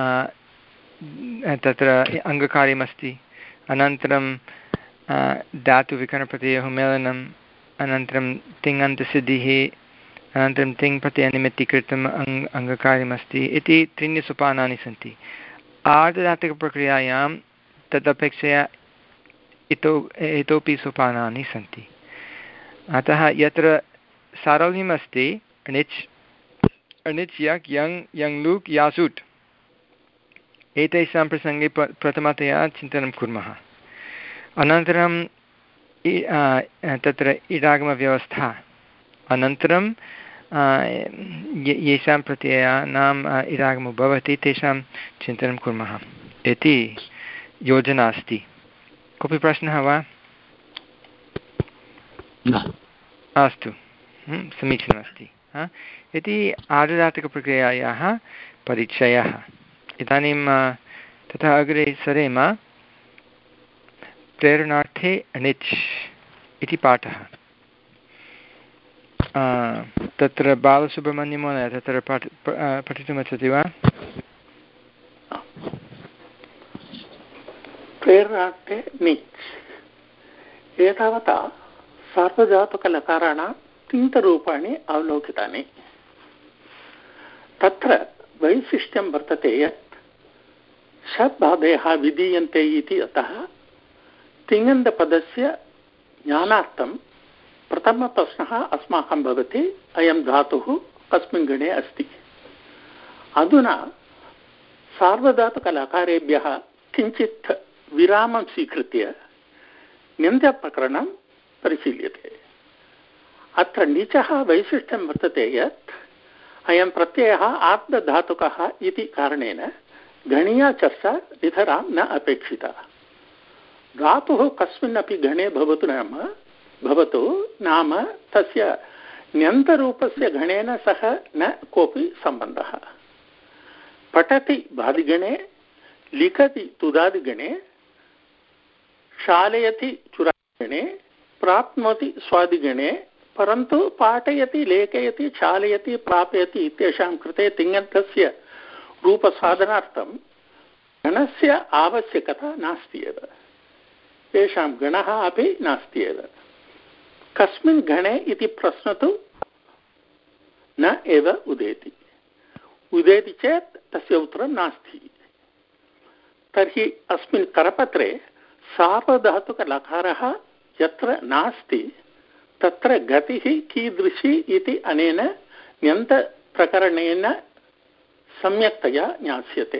तत्र अङ्गकार्यमस्ति। अनन्तरं धातुविकरणप्रत्ययोः मेलनम्, अनन्तरं तिङन्तसिद्धिः, अनन्तरं तिङ् प्रत्ययनिमित्तीकृतम् अङ् अङ्गकार्यमस्ति इति त्रीणि सोपानानि सन्ति। आर्धधातुकप्रक्रियायां तदपेक्षया इतो इतोपि सोपानानि सन्ति। अतः यत्र सारल्यम् अस्ति णिच् णिच् यक् यङ् यङ् लुक् यासुट् एतेषां प्रसङ्गे प प्रथमतया चिन्तनं कुर्मः। अनन्तरं तत्र इडागमव्यवस्था अनन्तरं येषां प्रत्ययानाम् इडागमो भवति तेषां चिन्तनं कुर्मः इति योजना अस्ति। कोऽपि प्रश्नः वा? अस्तु, समीचीनमस्ति। इति आर्धधातुकप्रक्रियायाः परिचयः। इदानीं ततः अग्रे सरेम। प्रेरणार्थे णिच् इति पाठः। तत्र बालसुब्रह्मण्यमहोदय तत्र पाठ पठितुमिच्छति वा? प्रेरणार्थे णिच् एतावता सार्वधातुकलकाराणां तिङ्गरूपाणि अवलोकितानि। तत्र वैशिष्ट्यं वर्तते यत् षड्बाधयः विधीयन्ते इति अतः तिङन्तपदस्य ज्ञानार्थं प्रथमप्रश्नः अस्माकं भवति अयं धातुः कस्मिन् गणे अस्ति। अधुना सार्वधातुकलकारेभ्यः किञ्चित् विरामं स्वीकृत्य ण्यन्तप्रकरणं परिशील्यते। अत्र णिचः वैशिष्ट्यं वर्तते यत् अयं प्रत्ययः आर्धधातुकः इति कारणेन गणीया चर्चा नितरां न अपेक्षिता। धातुः कस्मिन्नपि गणे भवतु नाम भवतु नाम तस्य ण्यन्तरूपस्य गणेन सह न कोऽपि सम्बन्धः। पठति बादिगणे, लिखति तुदादिगणे, शालयति चुरादिगणे, प्राप्नोति स्वादिगणे, परन्तु पाठयति लेखयति चालयति प्रापयति इत्येषां कृते तिङन्तस्य रूपसाधनार्थं गणस्य आवश्यकता नास्ति एव। तेषां गणः अपि नास्ति एव। कस्मिन् गणे इति प्रश्नः तु न एव उदेति। उदेति चेत् तस्य उत्तरं नास्ति। तर्हि अस्मिन् करपत्रे सार्वधातुकलकारः यत्र नास्ति तत्र गतिः कीदृशी इति अनेन ण्यन्तप्रकरणेन सम्यक्तया ज्ञास्यते।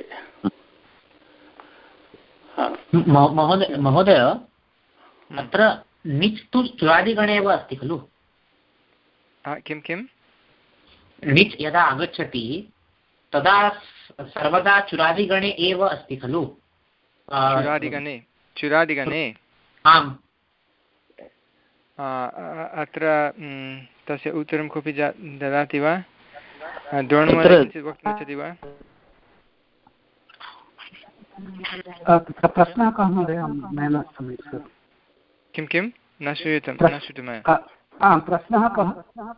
महोदय, अत्र णिच् तु चुरादिगणे एव अस्ति खलु? किं किं? णिच् यदा आगच्छति तदा सर्वदा चुरादिगणे एव अस्ति खलु? चुरादिगणे चुरादिगणे आम्। अत्र तस्य उत्तरं कोऽपि ददाति वा? द्रोणमहोदय किञ्चित् वक्तुमिच्छति वा? प्रश्नः कः महोदय? न सम्यक्। किं किं न श्रूयते न श्रुतं मया। प्रश्नः कः?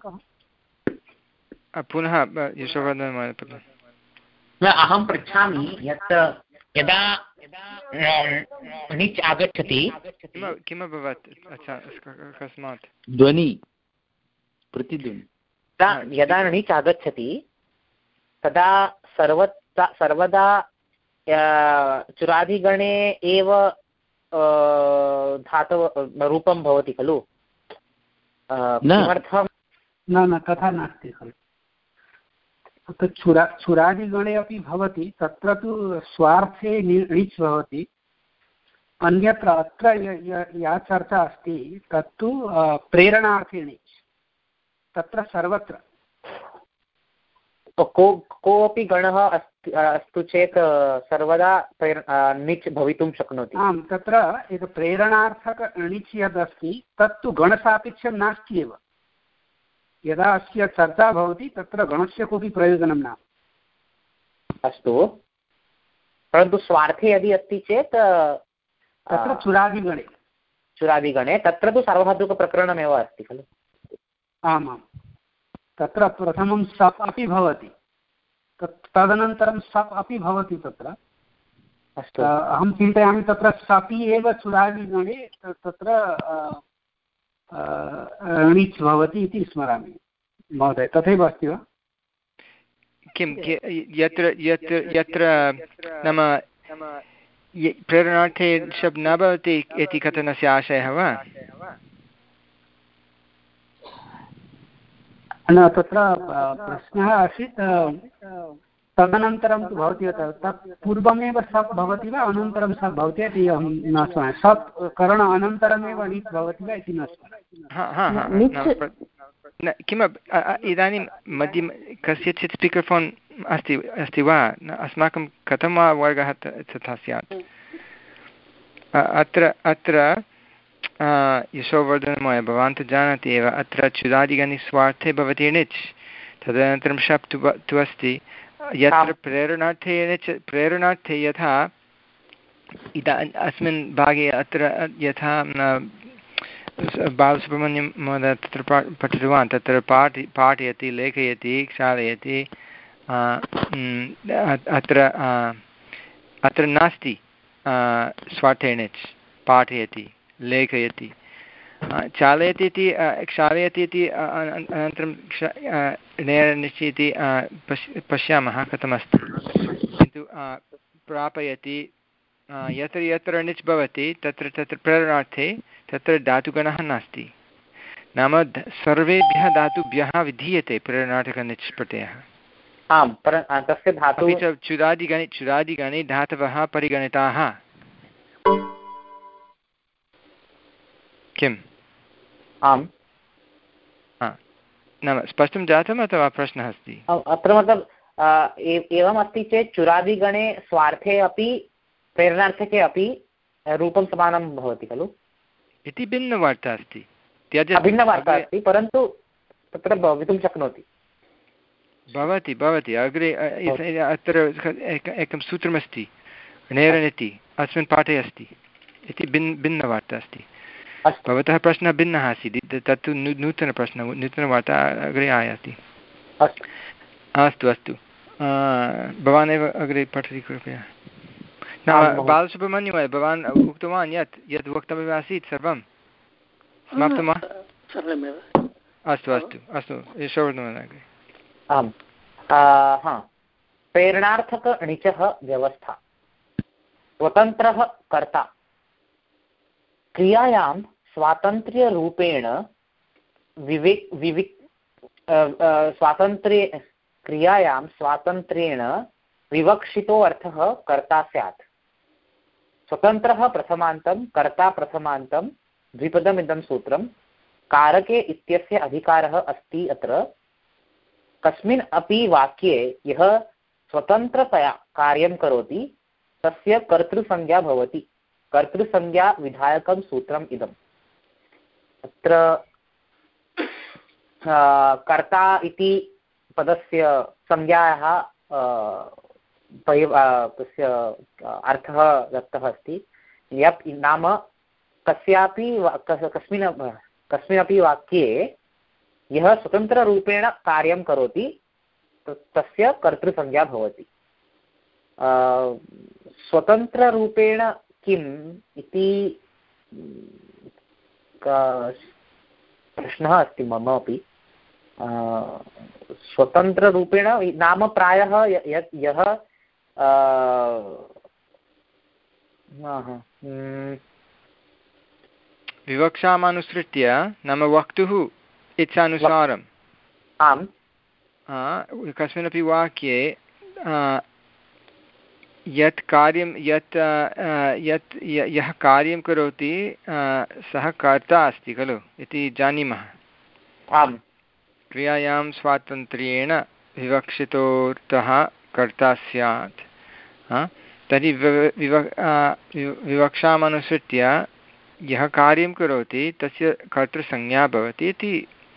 पुनः यशोवर्धन महोदय। अहं पृच्छामि यत् यदा णिच् आगच्छति किम् अभवत्? अच्छा, कस्मात्? ध्वनि प्रतिध्वनि। यदा णिच् आगच्छति तदा सर्वदा सर्वदा चुरादिगणे एव धातव रूपं भवति खलु? किमर्थं? न न तथा नास्ति खलु। चुरा चुरादिगणे अपि भवति, तत्र तु स्वार्थे णिच् भवति। अन्यत्र अत्र या चर्चा अस्ति तत्तु प्रेरणार्थे णिच्, तत्र सर्वत्र को कोऽपि गणः अस्ति अस्तु चेत् सर्वदा णिच् भवितुं शक्नोति। आम्, तत्र एक प्रेरणार्थक णिच् यदस्ति तत्तु गणसापेक्षं नास्ति एव। यदा अस्य चर्चा भवति तत्र गणस्य कोऽपि प्रयोजनं न। अस्तु, परन्तु स्वार्थे यदि अस्ति चेत् तत्र चुरादिगणे चुरादिगणे तत्र तु सार्वधातुकप्रकरणमेव अस्ति खलु? आमां, तत्र प्रथमं सप् अपि भवति, तदनन्तरं सप् अपि भवति तत्र। अस्तु, अहं चिन्तयामि तत्र सपि एव चुरादिगणे तत्र णिच् भवति इति स्मरामि महोदय। तथैव अस्ति वा? किं यत्र यत्र यत्र नाम प्रेरणार्थे शब्दः न भवति इति कथनस्य आशयः वा? न तत्र प्रश्नः आसीत् तदनन्तरं तु भवति तत् पूर्वमेव सप् भवति वा अनन्तरं सप् भवति इति अहं न स्मरामि सप् करण अनन्तरमेव णित् भवति वा इति न स्मरामि किमपि इदानीं मध्ये कस्यचित् स्पीकर् फोन् अस्ति अस्ति वा अस्माकं कथं वा वर्गः तथा स्यात् अत्र अत्र यशोवर्धनमहोदय भवान् तु जानाति एव अत्र चुदादिगणि स्वार्थे भवति णिच् तदनन्तरं शप् तु अस्ति यत्र प्रेरणार्थे णिच् प्रेरणार्थे यथा इदा अस्मिन् भागे अत्र यथा बालसुब्रह्मण्यं महोदय तत्र पा पठितवान् तत्र पाठि पाठयति लेखयति क्षालयति अत्र अत्र नास्ति स्वार्थे णिच् पाठयति लेखयति चालयति इति क्षालयति इति अनन्तरं णेरनिच् इति पश्य पश्यामः कथमस्ति किन्तु प्रापयति यत्र यत्र णिच् भवति तत्र तत्र प्रेरणार्थे तत्र धातुगणः नास्ति नाम सर्वेभ्यः धातुभ्यः विधीयते प्रेरणार्थकनिच् प्रत्ययः आम् तस्य धातु अपि च चुरादिगणे चुरादिगणे धातवः परिगणिताः किम् आम् नाम स्पष्टं जातम् अथवा प्रश्नः अस्ति अत्र मतलब एवमस्ति चेत् चुरादिगणे स्वार्थे अपि प्रेरणार्थके अपि रूपं समानं भवति खलु इति भिन्नवार्ता अस्ति भिन्नवार्ता अस्ति परन्तु तत्र भवितुं शक्नोति भवति भवति अग्रे अत्र एकं सूत्रमस्ति णेरनिति अस्मिन् पाठे अस्ति इति भिन्न भिन्नवार्ता अस्ति भवतः प्रश्नः भिन्नः आसीत् तत्तु नूतनप्रश्नः नूतनवार्ता अग्रे आयाति अस्तु अस्तु भवान् एव अग्रे पठति कृपया नाम बालसुब्रह्मण्यं भवान् उक्तवान् यत् यत् वक्तव्यम् आसीत् सर्वं समाप्तं वा अस्तु अस्तु अस्तु यशोवर्धनमहोदय अग्रे आम् हा प्रेरणार्थकणिचः व्यवस्था स्वतन्त्रः कर्ता क्रियायां स्वातन्त्र्यरूपेण विवेक विविक् स्वातन्त्र्ये क्रियायां स्वातन्त्र्येण विवक्षितो अर्थः कर्ता स्यात् स्वतन्त्रः प्रथमान्तं कर्ता प्रथमान्तं द्विपदमिदं सूत्रं कारके इत्यस्य अधिकारः अस्ति अत्र कस्मिन् अपि वाक्ये यः स्वतन्त्रतया कार्यं करोति तस्य कर्तृसंज्ञा भवति कर्तृसंज्ञा विधायकं सूत्रम् इदम् अत्र कर्ता इति पदस्य संज्ञायाः तस्य अर्थः दत्तः अस्ति यत् नाम कस्यापि कस्मिन् कस्मिन्नपि वाक्ये यः स्वतन्त्ररूपेण कार्यं करोति तस्य कर्तृसंज्ञा भवति स्वतन्त्ररूपेण किम् इति प्रश्नः अस्ति मम अपि स्वतन्त्ररूपेण नाम प्रायः यत् यः विवक्षामनुसृत्य नाम वक्तुः इच्छानुसारम् आम् कस्मिन्नपि वाक्ये यत् कार्यं यत् यत् यः कार्यं करोति सः कर्ता अस्ति खलु इति जानीमः आम् क्रियायां स्वातन्त्र्येण विवक्षितोऽर्थः कर्ता स्यात् तर्हि विवक्षामनुसृत्य यः कार्यं करोति तस्य कर्तृसंज्ञा भवति इति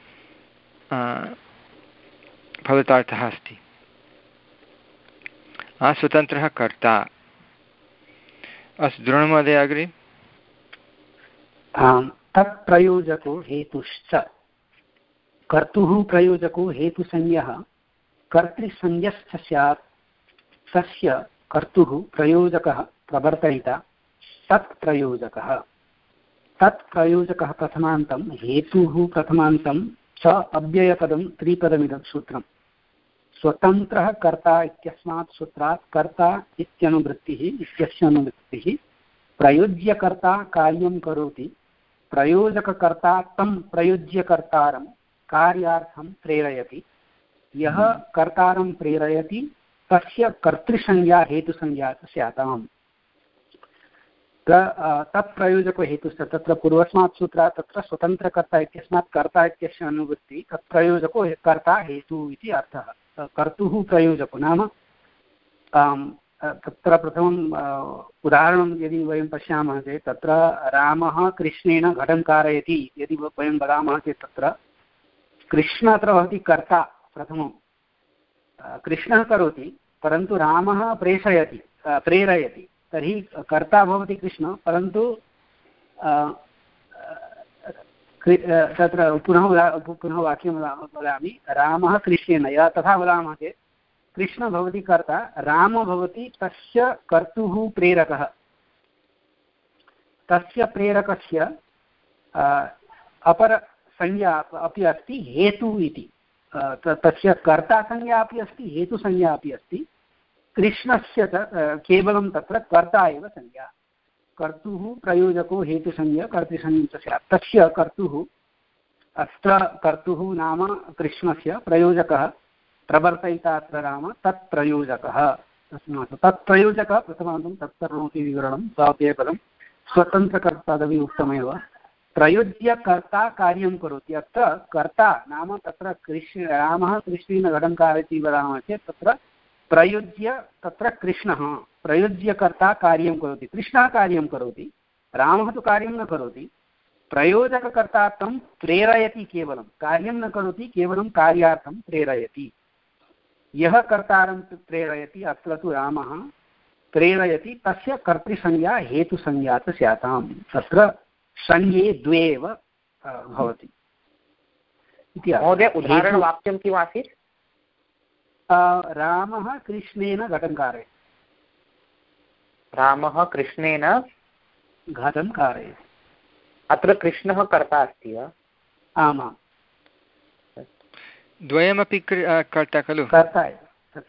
फलितार्थः अस्ति स्वतन्त्रः कर्ता अस्तु द्रोणमहोदय अग्रे तत् प्रयोजको हेतुश्च कर्तुः प्रयोजको हेतुसंज्ञः कर्तृसंज्ञश्च स्यात् तस्य कर्तुः प्रयोजकः प्रवर्तयिता तत् प्रयोजकः तत् प्रयोजकः प्रथमान्तं हेतुः प्रथमान्तं च अव्ययपदं त्रिपदमिदं सूत्रम् स्वतन्त्रः कर्ता इत्यस्मात् सूत्रात् कर्ता इत्यनुवृत्तिः इत्यस्य अनुवृत्तिः प्रयोज्यकर्ता कार्यं करोति प्रयोजककर्ता तं प्रयोज्यकर्तारं कार्यार्थं प्रेरयति। यः कर्तारं प्रेरयति तस्य कर्तृसंज्ञा हेतुसंज्ञा स्याताम्। तत्प्रयोजको हेतुश्च तत्र पूर्वस्मात् सूत्रात् तत्र स्वतन्त्रकर्ता इत्यस्मात् कर्ता इत्यस्य अनुवृत्ति तत्प्रयोजको कर्ता हेतु इति अर्थः। कर्तुः प्रयोजको नाम तत्र प्रथमम् उदाहरणं यदि वयं पश्यामः चेत् तत्र रामः कृष्णेन घटं कारयति यदि वयं वदामः चेत् तत्र कृष्ण अत्र भवति कर्ता। प्रथमं कृष्णः करोति परन्तु रामः प्रेषयति प्रेरयति, तर्हि कर्ता भवति कृष्ण, परन्तु तत्र पुनः पुनः वाक्यं वदामि रामः कृष्णेन या तथा वदामः चेत् कृष्ण भवति कर्ता, राम भवति तस्य कर्तुः प्रेरकः। तस्य प्रेरकस्य अपरसंज्ञा अपि अस्ति हेतु इति। तस्य कर्ता संज्ञा अपि अस्ति हेतुसंज्ञा अपि अस्ति। कृष्णस्य केवलं तत्र कर्ता एव संज्ञा। कर्तुः प्रयोजको हेतुसंज्ञा कर्तृसंज्ञा स्यात्। तस्य कर्तुः अत्र कर्तुः नाम कृष्णस्य प्रयोजकः प्रवर्तयिता अत्र राम तत्प्रयोजकः। तस्मात् तत्प्रयोजकः प्रथमान्तं तत्सर्वमपि विवरणं स्वाव्ययपदं स्वतन्त्रकर्तादपि उक्तमेव। प्रयोज्यकर्ता कार्यं करोति। अत्र कर्ता नाम तत्र कृष्ण रामः कृष्णेन घटं कारयति वदामः चेत् तत्र प्रयुज्य तत्र कृष्णः प्रयुज्यकर्ता कार्यं करोति। कृष्णः कार्यं करोति, रामः तु कार्यं न करोति। प्रयोजककर्ता तं प्रेरयति, केवलं कार्यं न करोति, केवलं कार्यार्थं प्रेरयति। यः कर्तारं प्रेरयति अत्र तु रामः प्रेरयति तस्य कर्तृसंज्ञा हेतुसंज्ञा च स्याताम्। तत्र संज्ञे द्वे एव भवति इति। महोदय उदाहरणवाक्यं किम् आसीत्? रामः कृष्णेन घटं कारयति। रामः कृष्णेन घटं कारयति। अत्र कृष्णः कर्ता अस्ति वा? आमाम्, द्वयमपि कर्ता खलु? कर्ता एव।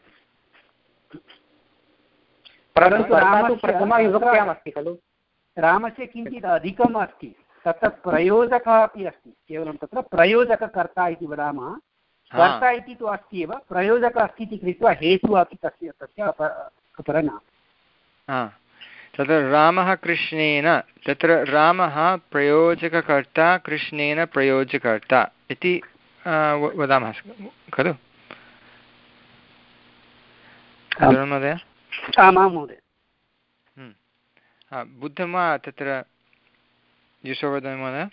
परन्तु रामः प्रथमाविभक्त्याम् अस्ति खलु? रामस्य किञ्चित् अधिकम् अस्ति, तत्र प्रयोजकः अपि अस्ति। केवलं तत्र प्रयोजककर्ता इति वदामः। कर्ता इति तु अस्ति एव, प्रयोजकः अस्ति इति कृत्वा हेतुः अपि तस्य तस्य अपरनाम। तत्र रामः कृष्णेन, तत्र रामः प्रयोजककर्ता कृष्णेन प्रयोजकर्ता इति वदामः खलु महोदय? आमां महोदय। बुद्धं वा तत्र यशोवर्धन महोदय?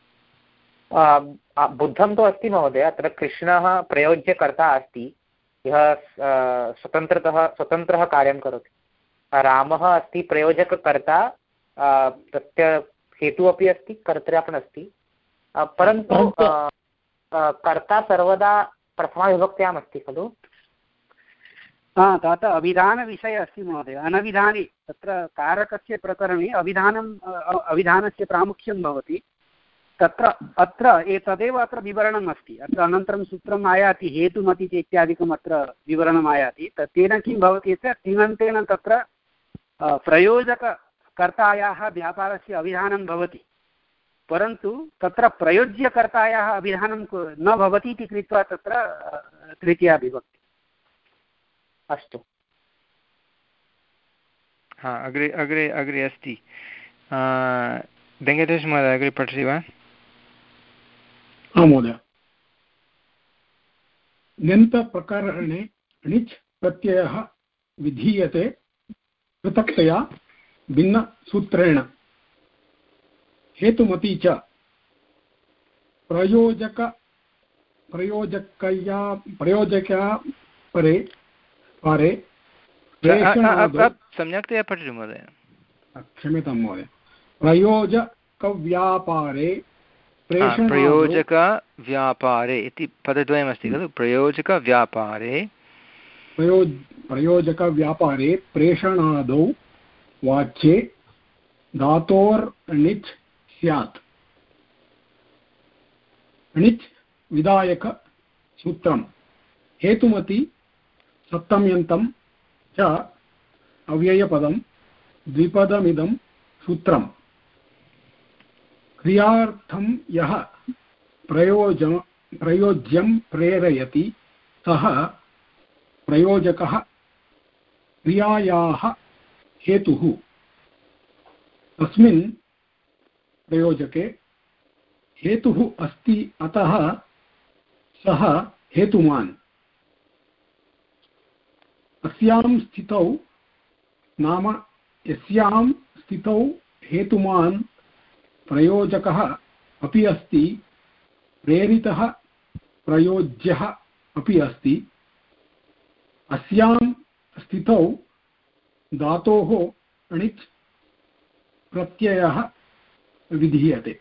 बुद्धं तु अस्ति महोदय। अत्र कृष्णः प्रयोज्यकर्ता अस्ति, यः स्वतन्त्रतः स्वतन्त्रः कार्यं करोति। रामः अस्ति प्रयोजककर्ता, तस्य हेतुः अपि अस्ति, कर्तृ अस्ति। परन्तु कर्ता सर्वदा प्रथमाविभक्त्याम् अस्ति खलु? हा, तत् अविधानविषयः अस्ति महोदय। अनविधाने तत्र कारकस्य प्रकरणे अविधानम् अविधानस्य प्रामुख्यं भवति। तत्र अत्र एतदेव अत्र विवरणम् अस्ति। अत्र अनन्तरं सूत्रम् आयाति हेतुमति इत्यादिकम् अत्र विवरणम् आयाति। तेन किं भवति चेत् तिङन्तेन तत्र प्रयोजककर्तायाः व्यापारस्य अविधानं भवति, परन्तु तत्र प्रयोज्यकर्तायाः अविधानं न भवति इति कृत्वा तत्र तृतीया विभक्ति। अस्तु, हा, अग्रे अग्रे अग्रे अस्ति। वेङ्कटेश महोदय अग्रे पठति वा? आं महोदय। ण्यन्तप्रकरणे णिच् प्रत्ययः विधीयते पृथक्तया भिन्नसूत्रेण। हेतुमती च प्रयोजक प्रयोजकया प्रयोजकया परे पारे सम्यक्तया पठतु महोदय। क्षम्यतां महोदय। प्रयोजकव्यापारे प्रयोजकव्यापारे इति पदद्वयमस्ति खलु? प्रयोजकव्यापारे प्रयोज प्रयोजकव्यापारे प्रेषणादौ वाच्ये धातोर्णिच् स्यात्। णिच् विधायकसूत्रं। हेतुमति सप्तम्यन्तं च अव्ययपदं द्विपदमिदं सूत्रम्। क्रियार्थं यः प्रयोज प्रयोज्यं प्रेरयति सः प्रयोजकः क्रियायाः हेतुः तस्मिन् प्रयोजके हेतुः अस्ति अतः सः हेतुमान् अस्यां स्थितौ नाम यस्यां स्थितौ हेतुमान् प्रयोजकः अपि अस्ति प्रेरितः प्रयोज्यः अपि अस्ति अस्यां स्थितौ धातोः णिच् प्रत्ययः विधीयते।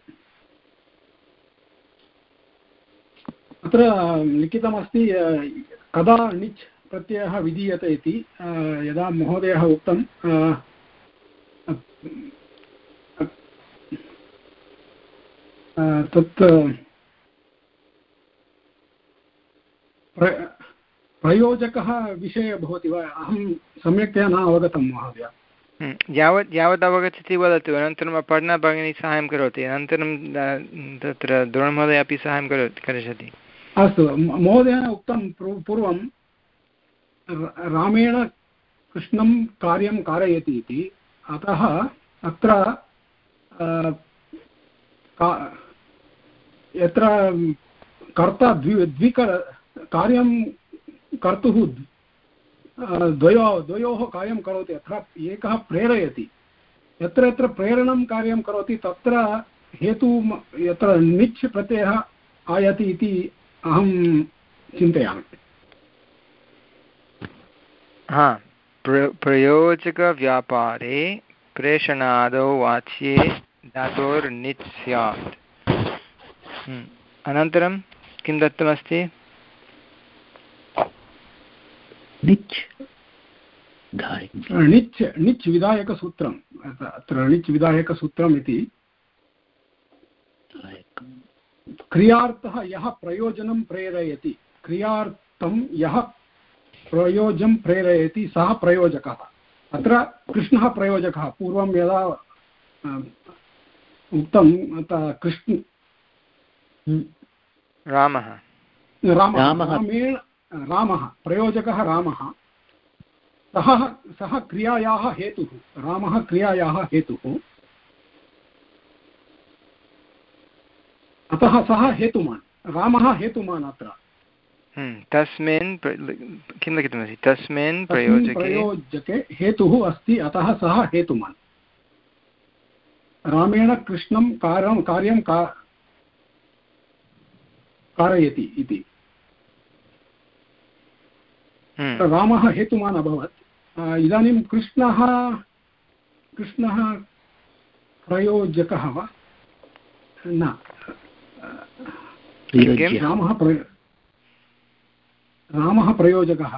अत्र लिखितमस्ति कदा णिच् प्रत्ययः विधीयते इति यदा महोदयः उक्तं तत् प्रयोजकः विषये भवति वा अहं सम्यक्तया न अवगतं महोदय। यावत् यावत् अवगच्छति वदतु अनन्तरम् अपर्णा भगिनी साहाय्यं करोति अनन्तरं तत्र द्रोणमहोदय अपि साहाय्यं करोति करिष्यति। अस्तु महोदयेन उक्तं पूर्वं रामेण कृष्णं कार्यं कारयति इति अतः अत्र यत्र कर्ता द्वि द्विकर कार्यं कर्तुः द्वयो द्वयोः कार्यं करोति अत्र एकः प्रेरयति यत्र यत्र प्रेरणं कार्यं करोति तत्र हेतु यत्र णिच् प्रत्ययः आयाति इति अहं चिन्तयामि। हा प्र प्रयोजकव्यापारे प्रेषणादौ वाच्ये धातोर्निच् स्यात्। अनन्तरं किं दत्तमस्ति? णिच् णिच् णिच् विधायकसूत्रम् अत्र णिच् विधायकसूत्रम् इति क्रियार्थः यः प्रयोजनं प्रेरयति क्रियार्थं यः प्रयोजं प्रेरयति सः प्रयोजकः। अत्र कृष्णः प्रयोजकः पूर्वं यदा उक्तं कृष्ण रामः रामः रामः प्रयोजकः रामः सः सः क्रियायाः हेतुः रामः क्रियायाः हेतुः अतः सः हेतुमान् रामः हेतुमान् अत्र तस्मिन् किं लिखितमस्ति तस्मिन् प्रयोजके हेतुः अस्ति अतः सः हेतुमान् रामेण कृष्णं कार्यं कार्यं कारयति इति रामः हेतुमान् अभवत्। इदानीं कृष्णः कृष्णः प्रयोजकः वा न रामः रामः प्रयोजकः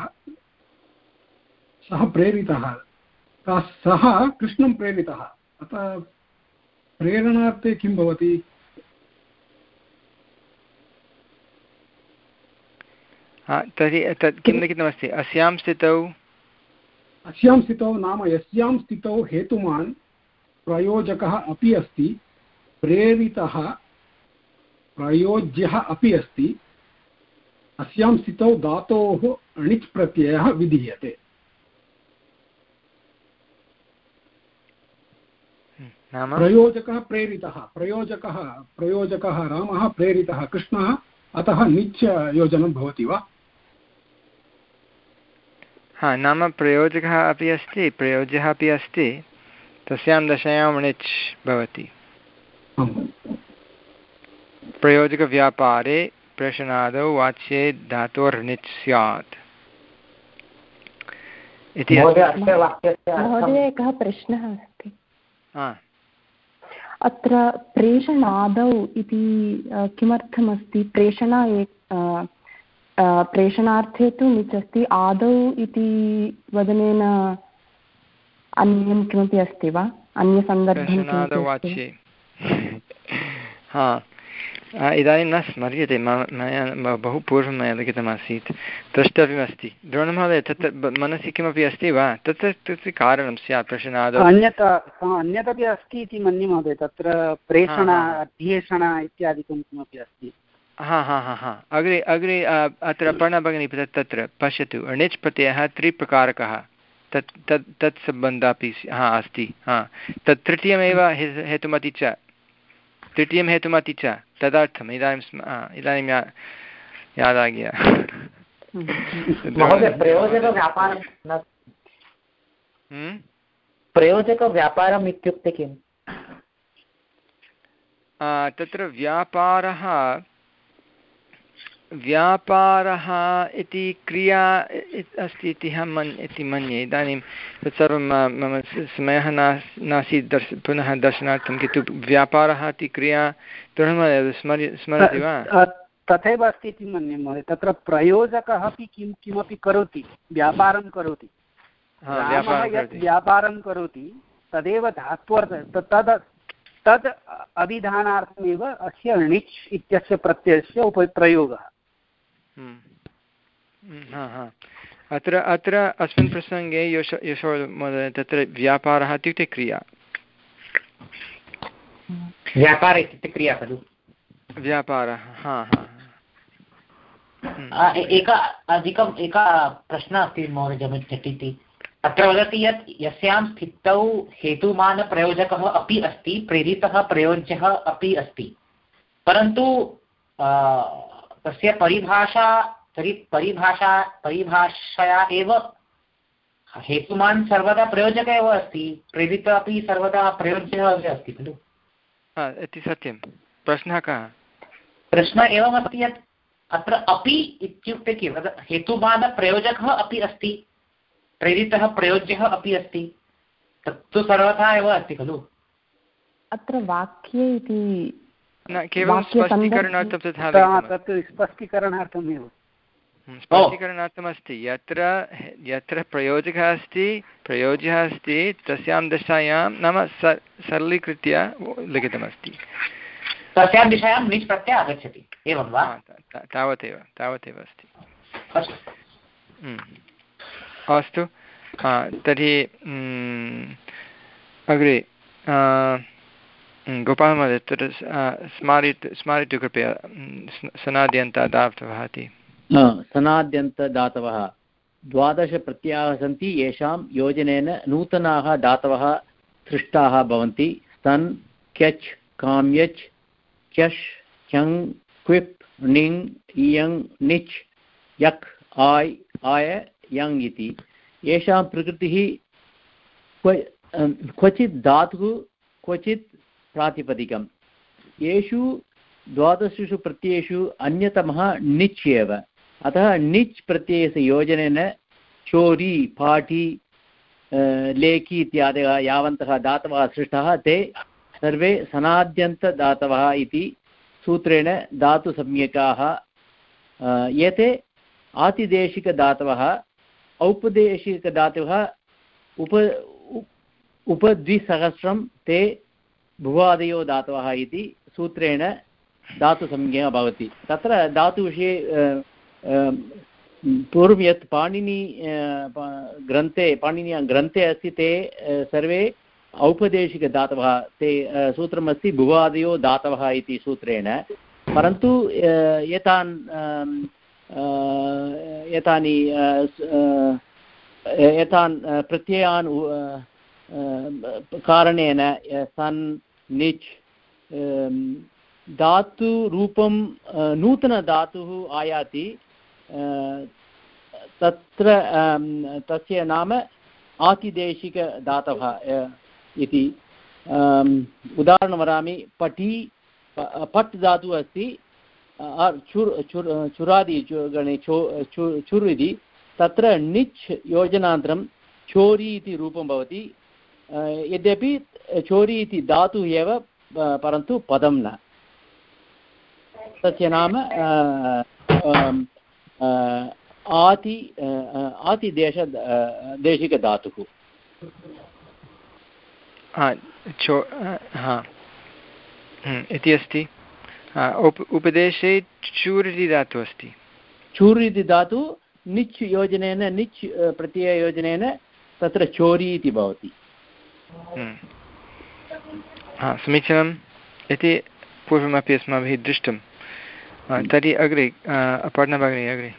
सः प्रेरितः सः कृष्णं प्रेरितः अतः प्रेरणार्थे किं भवति? तर्हि तत् किं लिखितमस्ति अस्यां स्थितौ अस्यां स्थितौ नाम यस्यां स्थितौ हेतुमान् प्रयोजकः अपि अस्ति प्रेरितः प्रयोज्यः अपि अस्ति अस्यां स्थितौ धातोः णिच् प्रत्ययः विधीयते। प्रयोजकः प्रेरितः प्रयोजकः प्रयोजकः रामः प्रेरितः कृष्णः अतः णिच् योजनं भवति वा? हा नाम प्रयोजकः अपि अस्ति प्रयोज्यः अपि अस्ति तस्यां दशायां णिच् भवति। प्रयोजकव्यापारे प्रेषणादौ वाच्ये धातोर्निच् स्यात् इति। महोदय एकः प्रश्नः अस्ति। अत्र प्रेषणादौ इति किमर्थमस्ति? प्रेषणा प्रेषणार्थे तु णिच् अस्ति आदौ इति वदनेन अन्यं किमपि अस्ति वा? अन्यसन्दर्भं हा इदानीं न स्मर्यते मया बहु पूर्वं मया लिखितमासीत् द्रष्टव्यमस्ति। द्रोणमहोदय तत्र मनसि किमपि अस्ति वा? तत्र तस्य कारणं स्यात् प्रश्नादौ अन्यत् अन्यदपि अस्ति इति मन्ये महोदय तत्र प्रेषण अध्येषण इत्यादिकं किमपि अस्ति। हा हा हा हा अग्रे अग्रे अत्र पर्णभगिनी तत्र पश्यतु णिच् प्रत्ययः त्रिप्रकारकः तत् तत् तत् सम्बन्धः अपि हा अस्ति हा तत् तृतीयमेव हे हेतुमति च तृतीयं हेतुमति च तदर्थम् इदानीं स्म इदानीं या यादागीय प्रयोजकव्यापारम् इत्युक्ते किम्? तत्र व्यापारः व्यापारः इति क्रिया अस्ति इति अहं मन् इति मन्ये इदानीं तत्सर्वं मम समयः नास् नासीत् दर्श पुनः दर्शनार्थं किन्तु व्यापारः इति क्रिया दृढं स्मर् स्मरति वा? तथैव अस्ति इति मन्ये महोदय। तत्र प्रयोजकः अपि किं किमपि करोति, व्यापारं करोति। रामः यत् व्यापारं करोति तदेव धात्वर्थ तद् तद् अभिधानार्थमेव अस्य णिच् इत्यस्य प्रत्ययस्य उपप्रयोगः। अत्र अत्र अस्मिन् प्रसङ्गे यशो यशो महोदय तत्र व्यापारः इत्युक्ते क्रिया व्यापार इत्युक्ते क्रिया खलु व्यापारः। हा हा एका अधिकम् एका प्रश्नः अस्ति महोदय झटिति। अत्र वदति यत् यस्यां स्थितौ हेतुमानप्रयोजकः अपि अस्ति प्रेरितः प्रयोज्यः अपि अस्ति, परन्तु तस्य परिभाषा तर्हि परिभाषा परिभाषया एव हेतुमान् सर्वदा प्रयोजकः एव अस्ति, प्रेरितः अपि सर्वदा प्रयोज्यः एव अस्ति खलु। इति सत्यं। प्रश्नः कः? प्रश्नः एवमस्ति यत् अत्र अपि इत्युक्ते किं? हेतुमानप्रयोजकः अपि अस्ति, प्रेरितः प्रयोज्यः अपि अस्ति, तत्तु सर्वथा एव अस्ति खलु। अत्र वाक्ये इति न केवलं स्पष्टीकरणार्थं तथा तत् स्पष्टीकरणार्थमेव स्पष्टीकरणार्थमस्ति। यत्र यत्र प्रयोजकः अस्ति प्रयोज्यः अस्ति तस्यां दशायां नाम स सरलीकृत्य लिखितमस्ति। तस्यां दिशायां णिच् प्रत्ययः आगच्छति, एवं वा? तावदेव तावदेव अस्ति। अस्तु तर्हि अग्रे गोपालमहोदय तत्र स्मारयतु स्मारयतु कृपया सनाद्यन्तदातवः इति। सनाद्यन्तदातवः द्वादशप्रत्ययाः सन्ति येषां योजनेन नूतनाः दातवः सृष्टाः भवन्ति। स्तन् क्यच् काम्यच् क्यश् ह्यङ् क्विप् णिङ् इयङ् निच् यक् आय् आय यङ् इति। येषां प्रकृतिः क्व क्वचित् धातुः क्वचित् प्रातिपदिकं। येषु द्वादशेषु प्रत्ययेषु अन्यतमः णिच् एव। अतः णिच् प्रत्ययस्य योजनेन चोरी पाठी लेखी इत्यादयः यावन्तः दातवः सृष्टाः ते सर्वे सनाद्यन्तदातवः इति सूत्रेण धातुसंज्ञकाः। एते आतिदेशिकदातवः औपदेशिकदातवः उप उपद्विसहस्रं ते भुवादयो दातवः इति सूत्रेण धातुसंज्ञा भवति। तत्र धातुविषये पूर्वं यत् पाणिनि ग्रन्थे पाणिनीय ग्रन्थे अस्ति ते सर्वे औपदेशिकदातवः। ते सूत्रमस्ति भुवादयो दातवः इति सूत्रेण, परन्तु एतान् एतानि एतान् प्रत्ययान् कारणेन सन् निच् धातुरूपं नूतनधातुः आयाति। तत्र तस्य नाम आतिदेशिकदातवः इति। उदाहरणं वदामि। पठि पट् धातुः अस्ति, चुर् चुर् चुरादि गणे चो चुर् इति। तत्र णिच् योजनान्तरं चोरी इति रूपं भवति। यद्यपि चोरी इति धातुः एव, परन्तु पदं न। तस्य नाम आति आतिदेश देशिकधातुः। इति अस्ति। उप उपदेशे चूर् इति धातुः अस्ति। चूर् इति धातुः निच् योजनेन निच् प्रत्यययोजनेन तत्र चोरी इति भवति। हा समीचीनम् इति पूर्वमपि अस्माभिः दृष्टं। तर्हि अग्रे अपर्णा भगिनी अग्रे।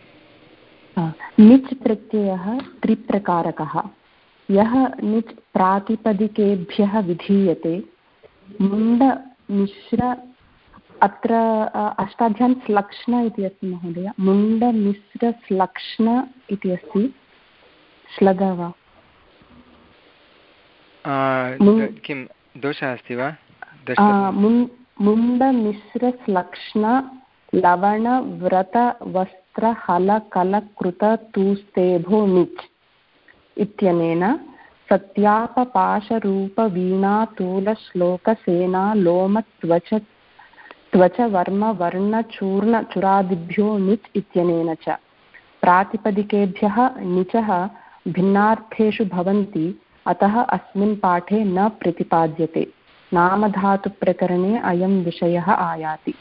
निच् प्रत्ययः त्रिप्रकारकः। यः निच् प्रातिपदिकेभ्यः विधीयते मुण्ड मिश्र अत्र अष्टाध्यायी श्लक्ष्ण इति अस्ति महोदय, मुण्डमिश्रश्लक्ष्ण इति अस्ति, श्लग वा किं दोषः अस्ति वा? मुण्डमिश्रश्लक्ष्ण लवणव्रतवस्त्रहलकलकृततूस्तेभो निच् इत्यनेन सत्यापपाशरूपवीणातूलश्लोकसेना लोमत्वच त्वचवर्मवर्णचूर्णचुरादिभ्यो निच् इत्यनेन च। प्रातिपदिकेभ्यः निचः भिन्नार्थेषु भवन्ति, अतः अस्मिन् पाठे न प्रतिपाद्यते। नामधातुप्रकरणे अयं विषयः आयाति।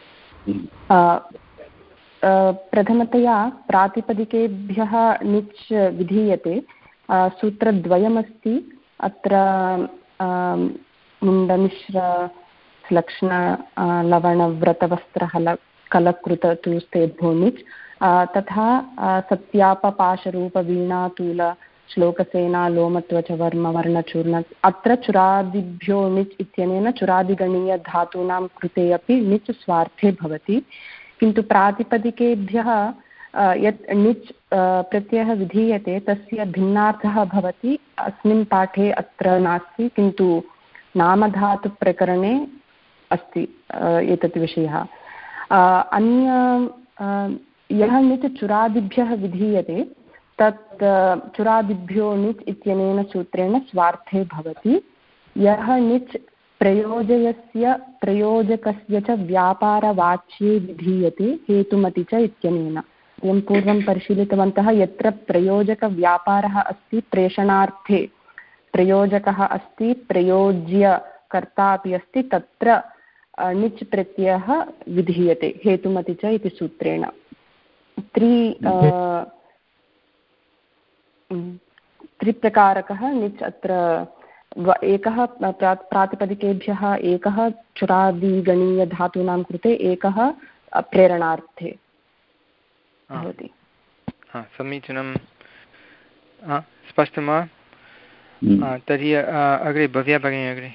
प्रथमतया प्रातिपदिकेभ्यः निच् विधीयते। सूत्रद्वयमस्ति अत्र, मुण्डमिश्र लक्ष्ण लवणव्रतवस्त्रहल कलकृततूस्तेभ्यो निच्, तथा सत्यापपाशरूपवीणातूल श्लोकसेना लोमत्वच वर्म वर्णचूर्ण, अत्र चुरादिभ्यो निच् इत्यनेन चुरादिगणीयधातूनां कृते अपि निच् स्वार्थे भवति। किन्तु प्रातिपदिकेभ्यः यत् निच् प्रत्ययः विधीयते तस्य भिन्नार्थः भवति, अस्मिन् पाठे अत्र नास्ति, किन्तु नामधातुप्रकरणे अस्ति एतत् विषयः। अन्य यः निच् चुरादिभ्यः विधीयते तत् चुरादिभ्यो निच् इत्यनेन सूत्रेण स्वार्थे भवति। यः निच् प्रयोजयस्य प्रयोजकस्य च व्यापारवाच्ये विधीयते हेतुमति च इत्यनेन। वयं पूर्वं परिशीलितवन्तः, यत्र प्रयोजकव्यापारः अस्ति प्रेषणार्थे प्रयोजकः अस्ति, प्रयोज्य कर्ता अपि अस्ति, तत्र निच् प्रत्ययः विधीयते हेतुमति च इति सूत्रेण। त्रि त्रिप्रकारकः निच् अत्र एकः प्रातिपदिकेभ्यः, एकः चुरादिगणीयधातूनां कृते, एकः प्रेरणार्थे भवति। समीचीनं, स्पष्टं वा? तर्हि अग्रे भव्या भगिनी अग्रे।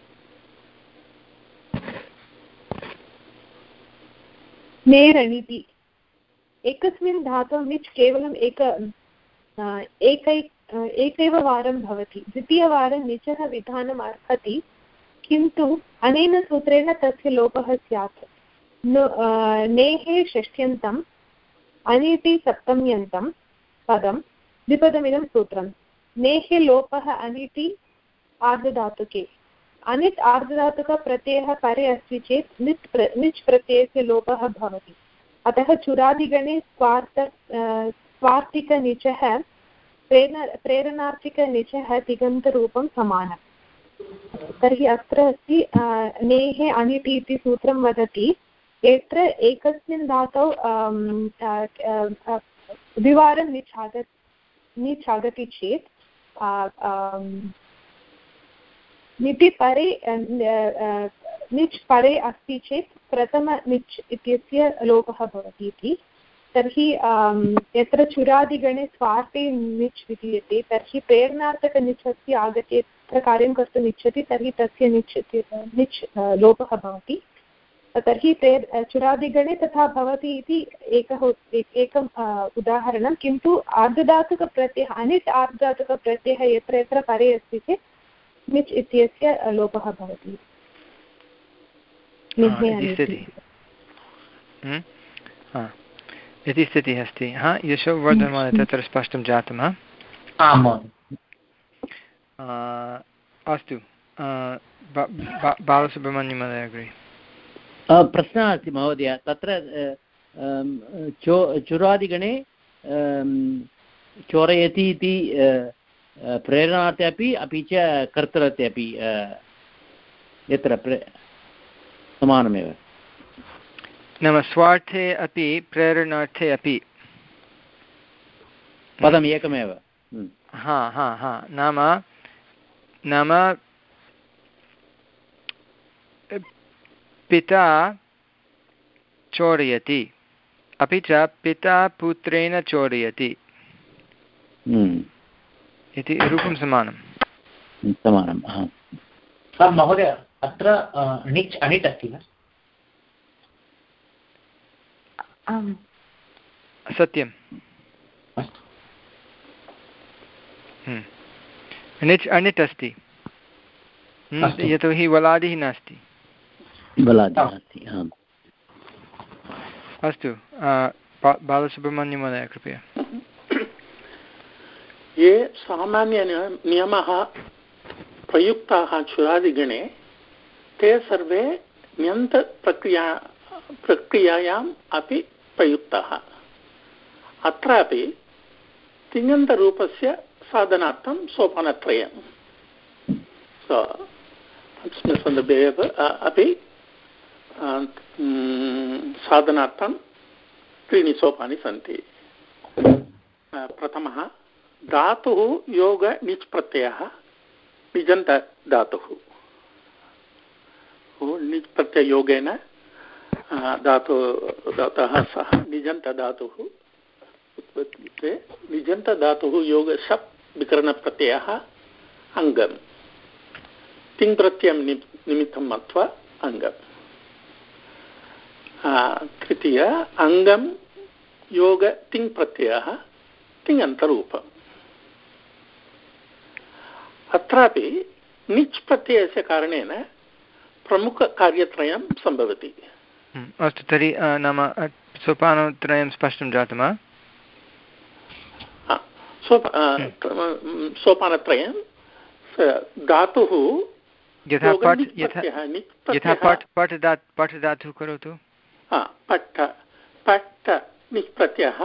नेरಣಿति एकस्मिन् धातौ निच् केवलम् एक एकै एकैव वारं भवति। द्वितीयवारं निचः विधानम् अर्हति, किन्तु अनेन सूत्रेण तस्य लोपः स्यात्। नेः षष्ठ्यन्तम् अनिति सप्तम्यन्तं पदं द्विपदमिदं सूत्रं। नेः लोपः अनिति आर्धधातुके। अनिट् आर्धधातुकप्रत्ययः परे अस्ति चेत् निच् प्र निच् प्रत्ययस्य लोपः भवति। अतः चुरादिगणे स्वार्थ स्वार्थिकनिचः प्रेरण प्रेरणार्थिकनिचः तिङन्तरूपं समानम्। तर्हि अत्र अस्ति नेः अनिति इति सूत्रं वदति, यत्र एकस्मिन् धातौ द्विवारं निच् आग निच् आगति चेत् निति परे निच् परे अस्ति चेत् प्रथम निच् इत्यस्य लोपः भवति इति। तर्हि यत्र चुरादिगणे स्वार्थे निच् विधीयते, तर्हि प्रेरणार्थकनिच् अस्ति आगत्य यत्र कार्यं कर्तुम् इच्छति, तर्हि तस्य निच् निच् लोपः भवति। तर्हि प्रेर चुरादिगणे तथा भवति इति एकः एकम् उदाहरणं। किन्तु आर्धधातुकप्रत्ययः अनिट् आर्धधातुकप्रत्ययः यत्र यत्र परे अस्ति चेत् निच् इत्यस्य लोपः भवति। इति स्थितिः अस्ति। हा, यशोवर्धन तत्र स्पष्टं जातं। हा, अस्तु, बालसुब्रह्मण्यं महोदय अग्रे। प्रश्नः अस्ति महोदय, तत्र चो चुरादिगणे चोरयति इति प्रेरणार्थे अपि अपि च कर्तृर्थे अपि यत्र समानमेव, नाम स्वार्थे अपि प्रेरणार्थे अपि पदम् एकमेव। हा हा हा नाम नाम पिता चोरयति, अपि च पिता पुत्रेण चोरयति इति रूपं समानं समानं। महोदय अत्र णिच् अणिट् अस्ति वा? आम् सत्यं। णिच् अणिट् अस्ति यतोहि वलादिः नास्ति। अस्तु, बालसुब्रह्मण्यमहोदय कृपया। ये सामान्य नियमाः प्रयुक्ताः चुरादिगणे ते सर्वे ण्यन्तप्रक्रिया प्रक्रियायाम् अपि प्रयुक्ताः। अत्रापि तिङन्तरूपस्य साधनार्थं सोपानत्रयं सो अस्मिन् सन्दर्भे एव अपि साधनार्थं त्रीणि सोपानि सन्ति। प्रथमः धातुः योग णिच् प्रत्ययः निजन्तधातुः। णिच् प्रत्यययोगेन धातु धातुः सह निजन्तधातुः उत्पद्यते। निजन्तधातुः योग शप् विकरणप्रत्ययः अङ्गम्। तिङ् प्रत्ययं निमित्तं मत्वा अङ्गम्। तृतीय अङ्गं योग तिङ् प्रत्ययः तिङन्तरूपम्। अत्रापि णिच् प्रत्ययस्य कारणेन प्रमुखकार्यत्रयं सम्भवति। अस्तु, तर्हि नाम सोपानत्रयं स्पष्टं जातं वा? सोपानत्रयं धातुः यथा पठ् यथा पठ् पठ् दात् पठ् धातुः करोतु। पट्ट पट्ट णिच् प्रत्ययः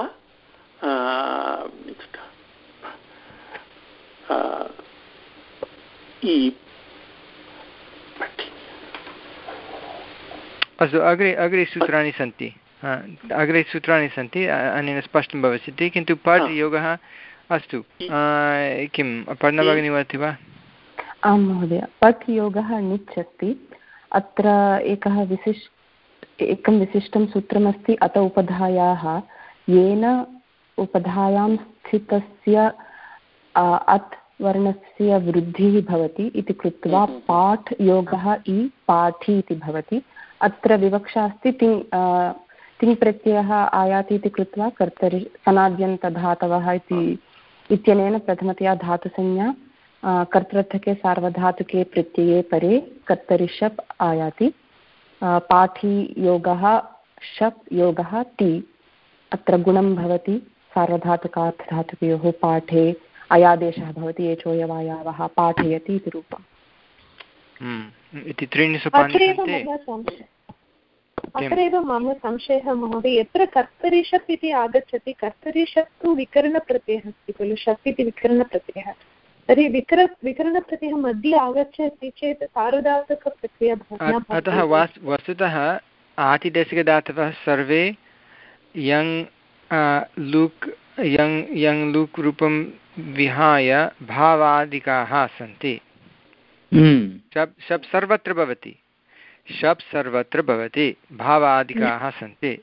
अस्तु, अग्रे अग्रे सूत्राणि सन्ति अग्रे सूत्राणि सन्ति अनेन स्पष्टं भविष्यति, किन्तु पठ् योगः अस्तु। किं पर्णभगिनी वदति वा? आं महोदय, पठ् योगः णिच् अस्ति। अत्र एकः विशिष्ट एकं विशिष्टं सूत्रमस्ति अत उपधायाः, येन उपधायां स्थितस्य अत् वर्णस्य वृद्धिः भवति इति कृत्वा पाठ् योगः इ पाठी इति भवति। अत्र विवक्षा अस्ति तिङ् तिङ् प्रत्ययः आयाति इति कृत्वा कर्तरि सनाद्यन्तधातवः इति इत्यनेन प्रथमतया धातुसंज्ञा कर्तृर्थके सार्वधातुके प्रत्यये परे कर्तरि शप् आयाति। पाठी योगः शप् योगः ति, अत्र गुणं भवति सार्वधातुकार्थधातुकयोः पाठे अयादेशः भवति एचोयवायावः पाठयति इति रूपम्। इति त्रीणि सोपानानि सन्ति। अत्रैव मम संशयः महोदय, यत्र कर्तरि शप् इति आगच्छति, कर्तरि शप् तु विकरणप्रत्ययः अस्ति खलु, शप् इति विकरणप्रत्ययः। तर्हि विकर विकरणप्रत्ययः मध्ये आगच्छति चेत् सार्वधातुकप्रक्रिया भवति। अतः वस्तुतः आतिदेशिकधातवः सर्वे यङ् लुक् यङ् यङ् लुक् रूपं विहाय भावादिकाः सन्ति। शप् शप् सर्वत्र भवति, शप् सर्वत्र भवति, भावादिकाः सन्ति।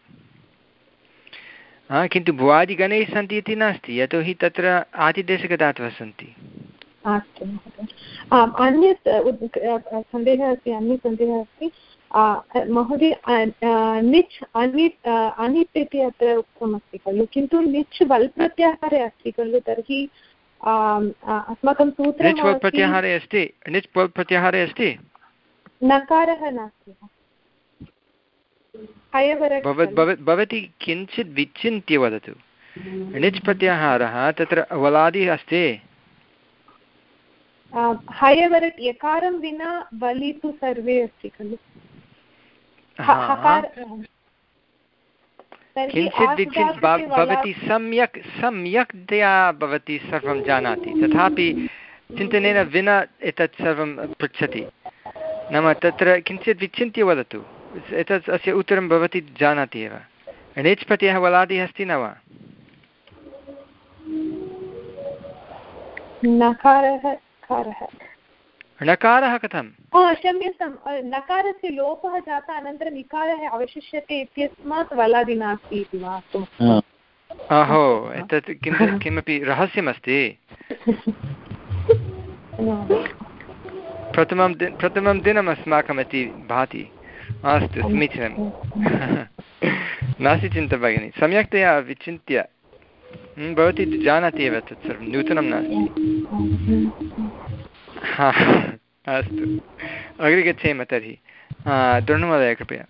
किन्तु भुवादिगणैः सन्ति इति नास्ति, यतोहि तत्र आतिदेशिकधातवः सन्ति। अस्तु महोदय, अन्यत् सन्देहः अस्ति अन्यत् सन्देहः अस्ति महोदय, निच् अनिट् अनिट् इति अत्र उक्तमस्ति खलु, किन्तु निच् वल् प्रत्याहारे अस्ति खलु, तर्हि अस्माकं सूत्रं प्रत्याहारे अस्ति, निच् प्रत्याहारे अस्ति, नकारः नास्ति। भवती किञ्चित् विचिन्त्य वदतु। निच् प्रत्याहारः तत्र वलादिः अस्ति। हयवरट् यकारं विना वलि तु सर्वे अस्ति खलु। किञ्चित् विचिन्त्य भवती सम्यक् सम्यक्तया भवती सर्वं जानाति, तथापि चिन्तनेन विना एतत् सर्वं पृच्छति। नाम तत्र किञ्चित् विचिन्त्य वदतु, एतत् अस्य उत्तरं भवती जानाति एव। णिच् प्रत्ययः वलादिः अस्ति न वा? नकारः णकारः कथं? क्षम्यतां, नकारस्य लोपः जातः अनन्तरम् इकारः अवशिष्यते इत्यस्मात् वलादि नास्ति इति वा? अहो, एतत् किं किमपि रहस्यमस्ति? प्रथमं दिन प्रथमं दिनम् अस्माकम् इति भाति। अस्तु, समीचीनं। नास्ति चिन्ता भगिनि, सम्यक्तया विचिन्त्य भवती जानाति एव तत् सर्वं नूतनं नास्ति। अस्तु, अग्रे गच्छेम तर्हि। द्रोणमहोदय कृपया।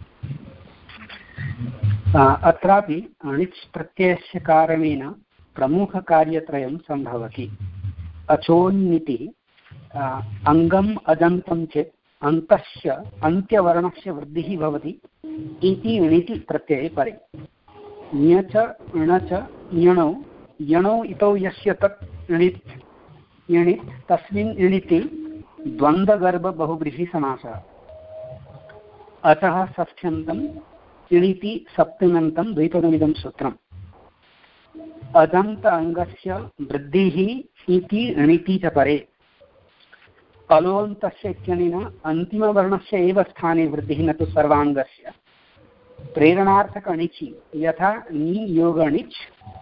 अत्रापि अणिच् प्रत्ययस्य कारणेन प्रमुखकार्यत्रयं सम्भवति। अचोन्नितिः अङ्गम् अजन्तं चेत् अन्तस्य अन्त्यवर्णस्य वृद्धिः भवति इति णिति प्रत्यये परे। ञ च ण च यणौ यणौ इतौ यस्य तत् णित् यणित् तस्मिन् णिति द्वन्द्वगर्भबहुव्रीहिसमासः। अतः षष्ठ्यन्तं णिति सप्तम्यन्तं द्विपदमिदं सूत्रम्। अजन्त अङ्गस्य वृद्धिः इति णिति च परे। अलोऽन्तस्य इत्यनेन अन्तिमवर्णस्य एव स्थाने वृद्धिः न तु सर्वाङ्गस्य। प्रेरणार्थकणिचि यथा नियोगणिच्।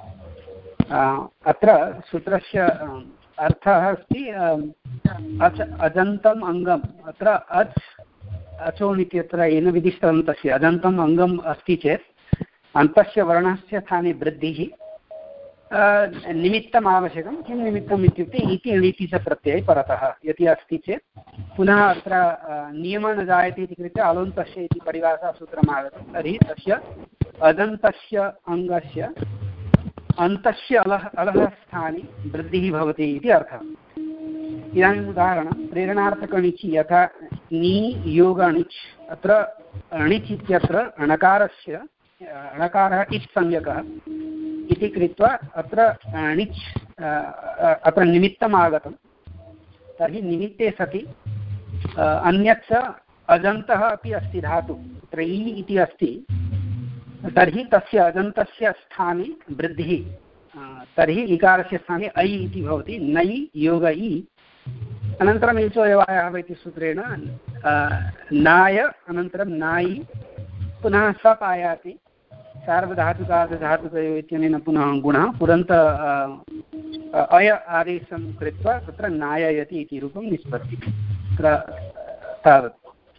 अत्र सूत्रस्य अर्थः अस्ति अच् अजन्तम् अङ्गम्। अत्र अच् अचोणिति अत्र येन विदिष्टं तस्य अजन्तम् अङ्गम् अस्ति चेत् अन्तस्य वर्णस्य स्थाने वृद्धिः निमित्तम् आवश्यकं। किं निमित्तम् इत्युक्ते इति णिति च प्रत्यये परतः यदि अस्ति चेत् पुनः अत्र नियमः न जायते इति कृत्वा अलोन्तस्य इति परिभाषासूत्रम् आगतं। तर्हि तस्य अदन्तस्य अङ्गस्य अन्तस्य अलः अलः स्थाने वृद्धिः भवति इति अर्थः। इदानीम् उदाहरणं प्रेरणार्थकणिचि यथा नि योग अणिच्। अत्र अणिच् इत्यत्र णकारस्य णकारः इच् संज्ञकः इति कृत्वा अत्र णिच् अत्र निमित्तम् आगतं। तर्हि निमित्ते सति अन्यच्च अजन्तः अपि अस्ति धातु अत्र इ इति अस्ति। तर्हि तस्य अजन्तस्य स्थाने वृद्धिः। तर्हि इकारस्य स्थाने ऐ इति भवति। नै योग इ। अनन्तरम् एचो यवायाः इति सूत्रेण नाय अनन्तरं नायि पुनः सप् आयाति। सार्वधातुकार्धधातुकयोः इत्यनेन पुनः गुणः पुरन्त अय आदेशं कृत्वा तत्र नाययति इति रूपं निष्पत्ति। तत्र तावत्।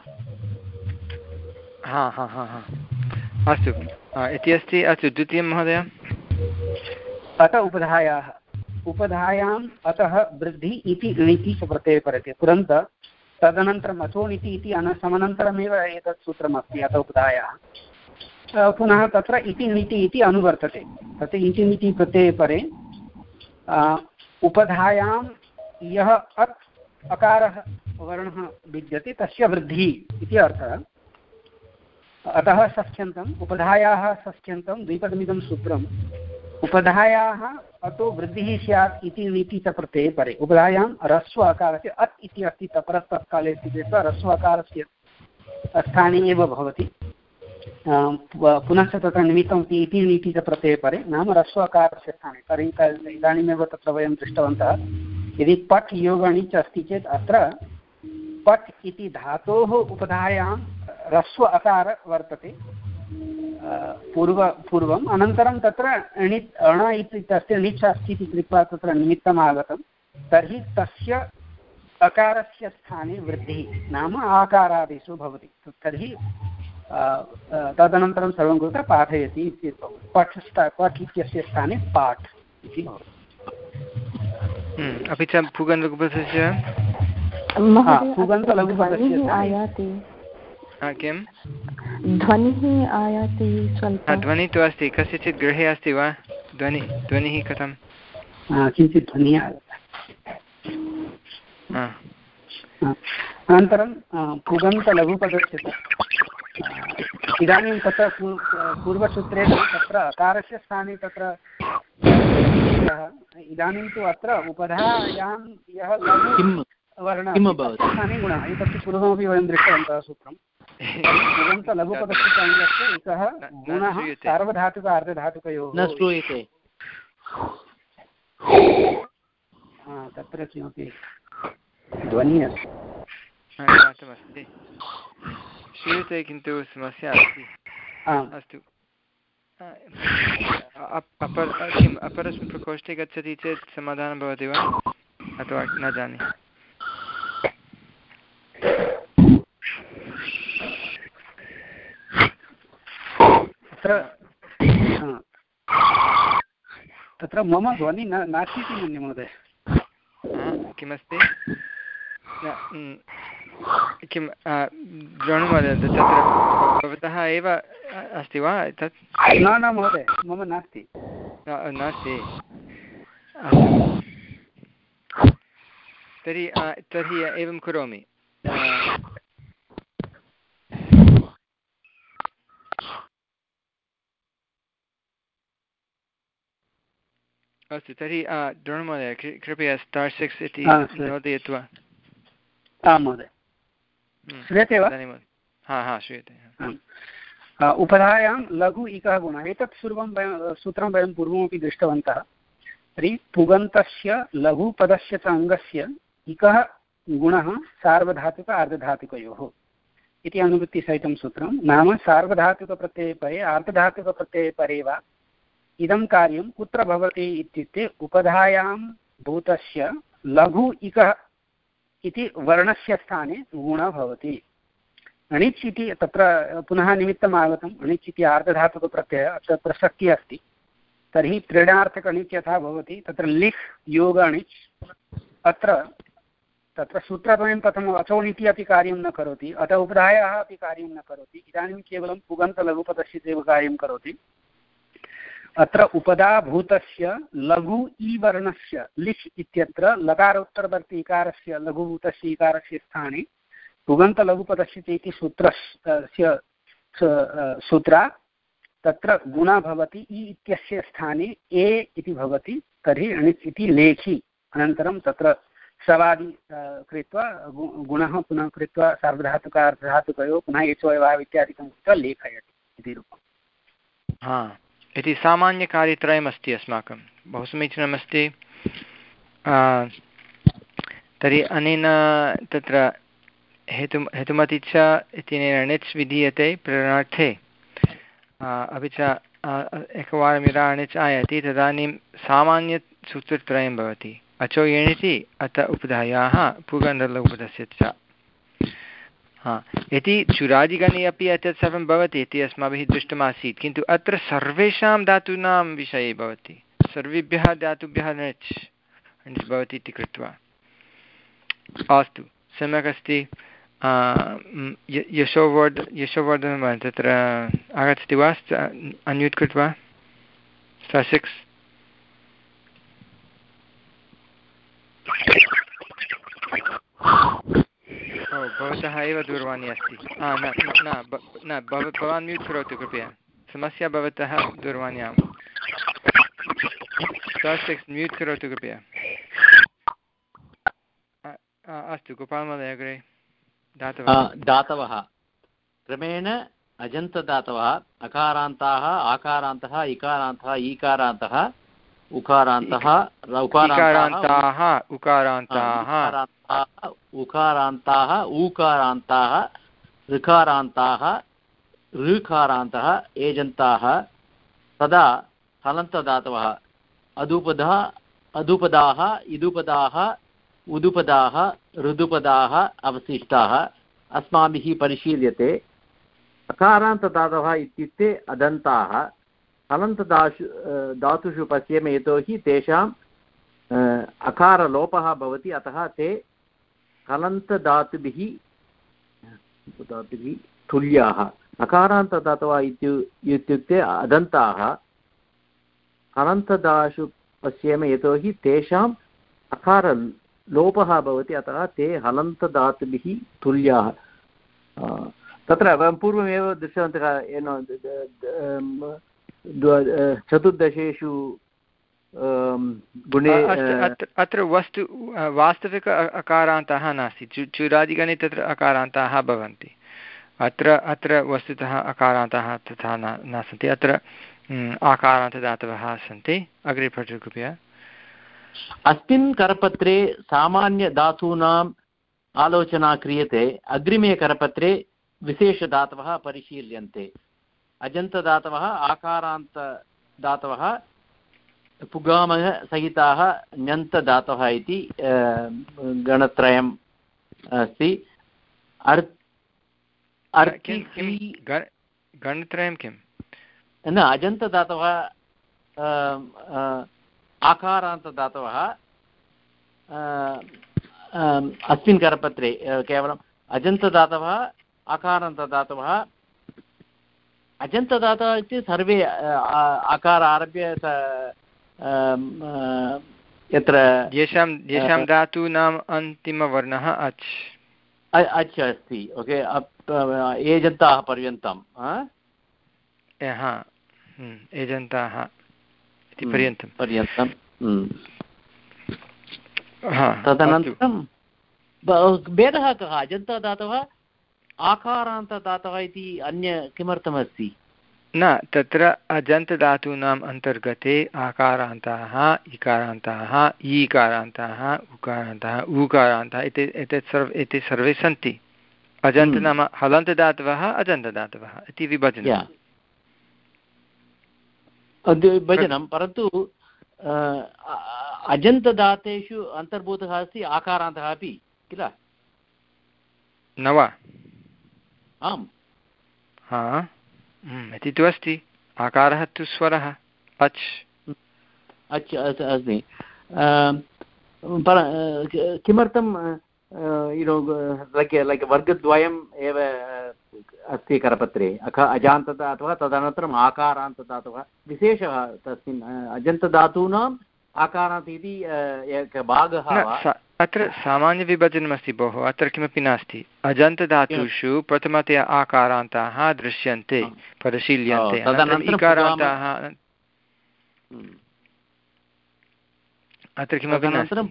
हा हा हा हा अस्तु, इति अस्ति। अस्तु, द्वितीयं महोदय। अत उपधायाः उपधायाम् अतः वृद्धि इति णिति च प्रत्यये परते। पुरन्त तदनन्तरम् अचोणिति इति समनन्तरमेव एतत् सूत्रमस्ति अत उपधायाः। पुनः तत्र इति णिति इति अनुवर्तते। तत् इति णिति प्रत्यये परे उपधायां यः अत् अकारः वर्णः विद्यते तस्य वृद्धिः इति अर्थः। अतः षष्ठ्यन्तम् उपधायाः षष्ठ्यन्तं द्विपदमिदं सूत्रम्। उपधायाः अतो वृद्धिः स्यात् इति णिति च प्रत्यये परे। उपधायां ह्रस्व अकारस्य अत् इति अस्ति तपरस्तत्काले इति कृत्वा ह्रस्व अकारस्य स्थाने एव भवति। पुनश्च तत्र निमित्तम् इति णिति च प्रत्यये परे नाम ह्रस्व अकारस्य स्थाने। तर्हि इदानीमेव तत्र वयं दृष्टवन्तः यदि पठ् योगणिच् अस्ति चेत् अत्र पठ् इति धातोः उपधायां ह्रस्व अकार वर्तते पूर्व पूर्वम्। अनन्तरं तत्र णित् अण इति तस्य णिच् अस्ति इति कृत्वा तत्र निमित्तम् आगतं। तर्हि तस्य अकारस्य स्थाने वृद्धिः नाम आकारादेशो भवति। तर्हि तदनन्तरं सर्वं कृत्वा पाठयति इति पठ् पठ् इत्यस्य स्थाने पाठ् इति भवति। अपि च पुगन्तलघुपदस्य पुगन्तलघुपदस्य आयाति किं ध्वनिः आयाति स्वल्पं। ध्वनिः तु अस्ति। कस्यचित् गृहे अस्ति वा ध्वनिः? ध्वनिः कथं? किञ्चित् ध्वनिः आगतः। अनन्तरं पुगन्तलघुपदस्य इदानीं तत्र पूर्वसूत्रे तत्र अकारस्य स्थाने तत्र इदानीं तु अत्र उपधायां यः लघु वर्णः स्थाने गुणः एतस्य पूर्वमपि वयं दृष्टवन्तः सूत्रं। पुगन्तलघुपदस्य अङ्गस्य एकः गुणः सार्वधातुक अर्धधातुकयोः न श्रूयते। तत्र किमपि ध्वनिः अस्ति। जातमस्ति श्रूयते किन्तु समस्या अस्ति अस्तु अपर किम् अपरस्मिन् प्रकोष्ठे गच्छति चेत् समाधानं भवति वा अथवा न जाने तत्र मम ध्वनिः न नास्ति इति मन्ये महोदय किमस्ति किं द्रोणमहोदय तत्र भवतः एव अस्ति वा तत् न न महोदय मम नास्ति नास्ति तर्हि तर्हि एवं करोमि अस्तु तर्हि द्रोणमहोदय कृपया स्टार् सिक्स् इति नोदयतु वा आं महोदय श्रूयते वा हा हा श्रूयते उपधायां लघु इकः गुणः एतत् सर्वं वयं सूत्रं वयं पूर्वमपि दृष्टवन्तः तर्हि पुगन्तस्य लघुपदस्य च अङ्गस्य इकः गुणः सार्वधातुक आर्धधातुकयोः इति अनुवृत्तिसहितं सूत्रं नाम सार्वधातुकप्रत्यये परे आर्धधातुकप्रत्यये परे वा इदं कार्यं कुत्र भवति इत्युक्ते उपधायां भूतस्य लघु इकः इति वर्णस्य स्थाने गुणः भवति अणिच् इति तत्र पुनः निमित्तम् आगतम् अणिच् इति आर्धधातुकप्रत्ययः अत्र प्रसक्तिः अस्ति तर्हि त्रिणार्थक अणिच् यथा भवति तत्र लिख् योग अणिच् अत्र तत्र सूत्रद्वयं कथम् अचोणिति अपि कार्यं न करोति अतः उपधायाः अपि कार्यं न करोति इदानीं केवलं पुगन्तलघुपदस्य एव कार्यं करोति अत्र उपधाभूतस्य लघु इ वर्णस्य लिख् इत्यत्र लकारोत्तरवर्ति इकारस्य लघुभूतस्य इकारस्य स्थाने पुगन्तलघुपदस्य इति सूत्रस्य सूत्रा तत्र गुणः भवति इ इत्यस्य स्थाने ए इति भवति तर्हि अणिच् इति लेखि अनन्तरं तत्र सवादि कृत्वा गुणः पुनः कृत्वा सार्वधातुक अर्धधातुकयोः पुनः एचो एवाव इत्यादिकं कृत्वा लेखयति इति रूपम् हा इति सामान्यकार्यत्रयमस्ति अस्माकं बहु समीचीनमस्ति तर्हि अनेन तत्र हेतु हेतुमति च इत्यनेन णिच् विधीयते प्रेरणार्थे अपि च एकवारं यदा णिच् आयाति तदानीं सामान्यसूत्रत्रयं भवति अचो एणिति अत उपधायाः पुगन्तलघुपदस्य च हा इति चुरादिगणे अपि एतत् सर्वं भवति इति अस्माभिः दृष्टमासीत् किन्तु अत्र सर्वेषां धातूनां विषये भवति सर्वेभ्यः धातुभ्यः णिच् णिच् भवति इति कृत्वा अस्तु सम्यक् अस्ति यशोवर्ध यशोवर्धनं तत्र आगच्छति वा अन्म्यूट् कृत्वा स्टार् सिक्स् ओ भवतः एव दूरवाणी अस्ति न न भवान् म्यूट् करोतु कृपया समस्या भवतः दूरवाण्यां स्टार् सिक्स् म्यूट् करोतु कृपया अस्तु गोपालमहोदय अग्रे दातवः दातवः क्रमेण अजन्तदातवः अकारान्ताः आकारान्तः इकारान्तः ईकारान्तः उकारान्तः उकारान्ताः उकारान्ताः उकारान्ताः ऊकारान्ताः ऋकारान्ताः ऋकारान्तः एजन्ताः तदा हलन्तदातवः अदुपदः अदुपदाः इदुपदाः उदुपदाः ऋदुपदाः अवशिष्टाः अस्माभिः परिशील्यते अकारान्तदातवः इत्युक्ते अदन्ताः हलन्तदाशु धातुषु पश्येम यतोहि तेषाम् अकारलोपः भवति अतः ते हलन्तधातुभिः धातुभिः तुल्याः अकारान्तदातवः इत्युक्ते अदन्ताः हलन्तदाशु पश्येम यतोहि तेषाम् अकारलोपः भवति अतः ते हलन्तधातुभिः तुल्याः तत्र वयं पूर्वमेव दृष्टवन्तः चतुर्दशेषु गुणे अत्र वस्तु वास्तविक अकारान्ताः नास्ति चु चुरादिगणे तत्र अकारान्ताः भवन्ति अत्र अत्र वस्तुतः अकारान्ताः तथा न न सन्ति अत्र आकारान्तदातवः सन्ति अग्रे पठतु कृपया अस्मिन् करपत्रे सामान्यधातूनां आलोचना क्रियते अग्रिमे करपत्रे विशेषधातवः परिशील्यन्ते अजन्तदातवः आकारान्तदातवः पुगामः सहिताः ण्यन्तदातवः इति गणत्रयम् अस्ति गणत्रयं किं न अजन्तदातवः आकारान्तदातवः अस्मिन् करपत्रे केवलम् अजन्तदातवः आकारान्तदातवः अजन्तदातवः इति सर्वे आकार आरभ्य यत्र येषां येषां धातूनाम् अन्तिमवर्णः अच् अच् अस्ति ओके एजन्ताः पर्यन्तं एजन्ताः इति पर्यन्तं पर्यन्तं तदनन्तरं भेदः कः अजन्तदातवः आकारान्तदातवः इति अन्य किमर्थमस्ति न तत्र अजन्तधातूनाम् अन्तर्गते आकारान्ताः इकारान्ताः ईकारान्ताः उकारान्ताः ऊकारान्ताः इति एतत् सर्व एते सर्वे सन्ति अजन्त नाम हलन्तदातवः अजन्तदातवः इति विभजनं विभजनं परन्तु अजन्तदातेषु अन्तर्भूतः अस्ति आकारान्तः अपि किल न वा आम् हा इति तु अस्ति आकारः तु स्वरः अच् अच् अस्ति किमर्थं लैक् लैक् वर्गद्वयम् एव अस्ति करपत्रे अख अजान्तदातवः तदनन्तरम् आकारान्तदातवः विशेषः तस्मिन् अजन्तधातूनाम् आकारान्त इति एकः भागः अत्र सामान्यविभजनमस्ति भोः अत्र किमपि नास्ति अजन्तधातुषु प्रथमतया आकारान्ताः दृश्यन्ते परिशील्यन्ते इकारान्ताः अत्र किमपि नास्ति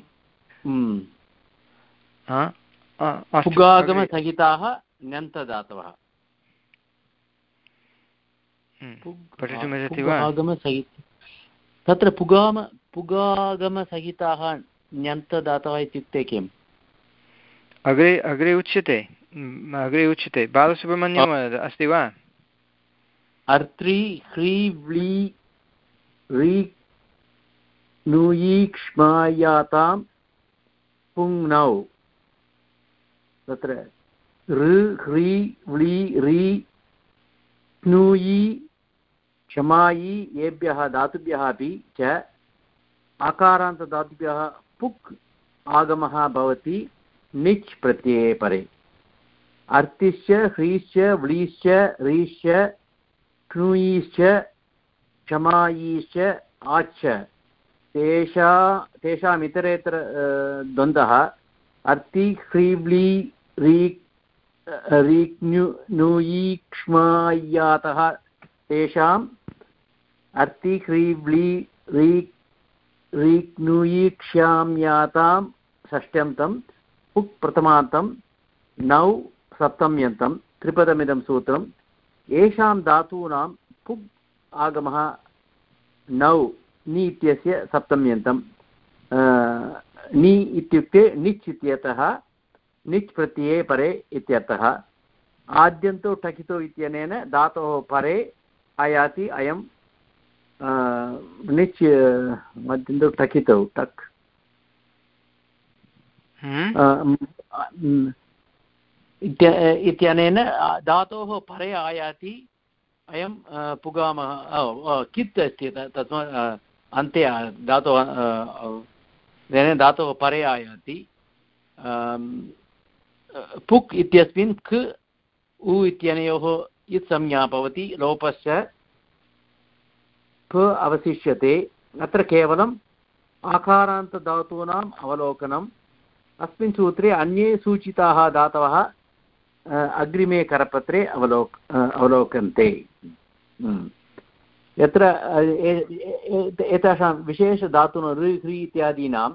पुगागमसहिताः ण्यन्तदातवः पठितुमिच्छति वा तत्र पुगाम पुगागमसहिताः ण्यन्तदातवः इत्युक्ते किम् अग्रे अग्रे उच्यते अग्रे उच्यते बालसुब्रह्मण्यम् अस्ति वा अर्त्री ह्री व्ली री नुयीक्ष्मायातां पुङ्नौ तत्र ऋ ह्री व्ली री नुयी क्षमायी येभ्यः धातुभ्यः अपि च आकारान्तधातुभ्यः पुक् आगमः भवति निच् प्रत्यये परे अर्तिश्च ह्रीश्च व्लीश्च रीश्च क्नुयीश्च क्षमायीश्च आच्च तेषा तेषाम् इतरेतर द्वन्द्वः अर्ति ह्रीव्ली री रीक्नु नुयीक्ष्मायातः तेषाम् अर्ति ह्रीव्ली री रीक्नुयीक्ष्याम्यातां षष्ट्यन्तं पुक् प्रथमान्तं नौ सप्तम्यन्तं त्रिपदमिदं सूत्रं येषां धातूनां पुक् आगमः नौ नि इत्यस्य सप्तम्यन्तं नि इत्युक्ते निच् इत्यतः निच् प्रत्यये परे इत्यर्थः आद्यन्तो टकितो इत्यनेन धातोः परे आयाति अयं निच् मध्यन्तौ टकितौ टक् इत्यनेन धातोः परे आयाति अयं पुगामः कित् अस्ति तस्मात् अन्ते धातोः धातोः परे आयाति पुक् इत्यस्मिन् क उ इत्यनयोः इत् संज्ञा भवति लोपश्च प अवशिष्यते अत्र केवलम् आकारान्तधातूनाम् अवलोकनम् अस्मिन् सूत्रे अन्ये सूचिताः धातवः अग्रिमे करपत्रे अवलोक अवलोकन्ते यत्र एतासां विशेषधातूनां ऋ ह्री इत्यादीनां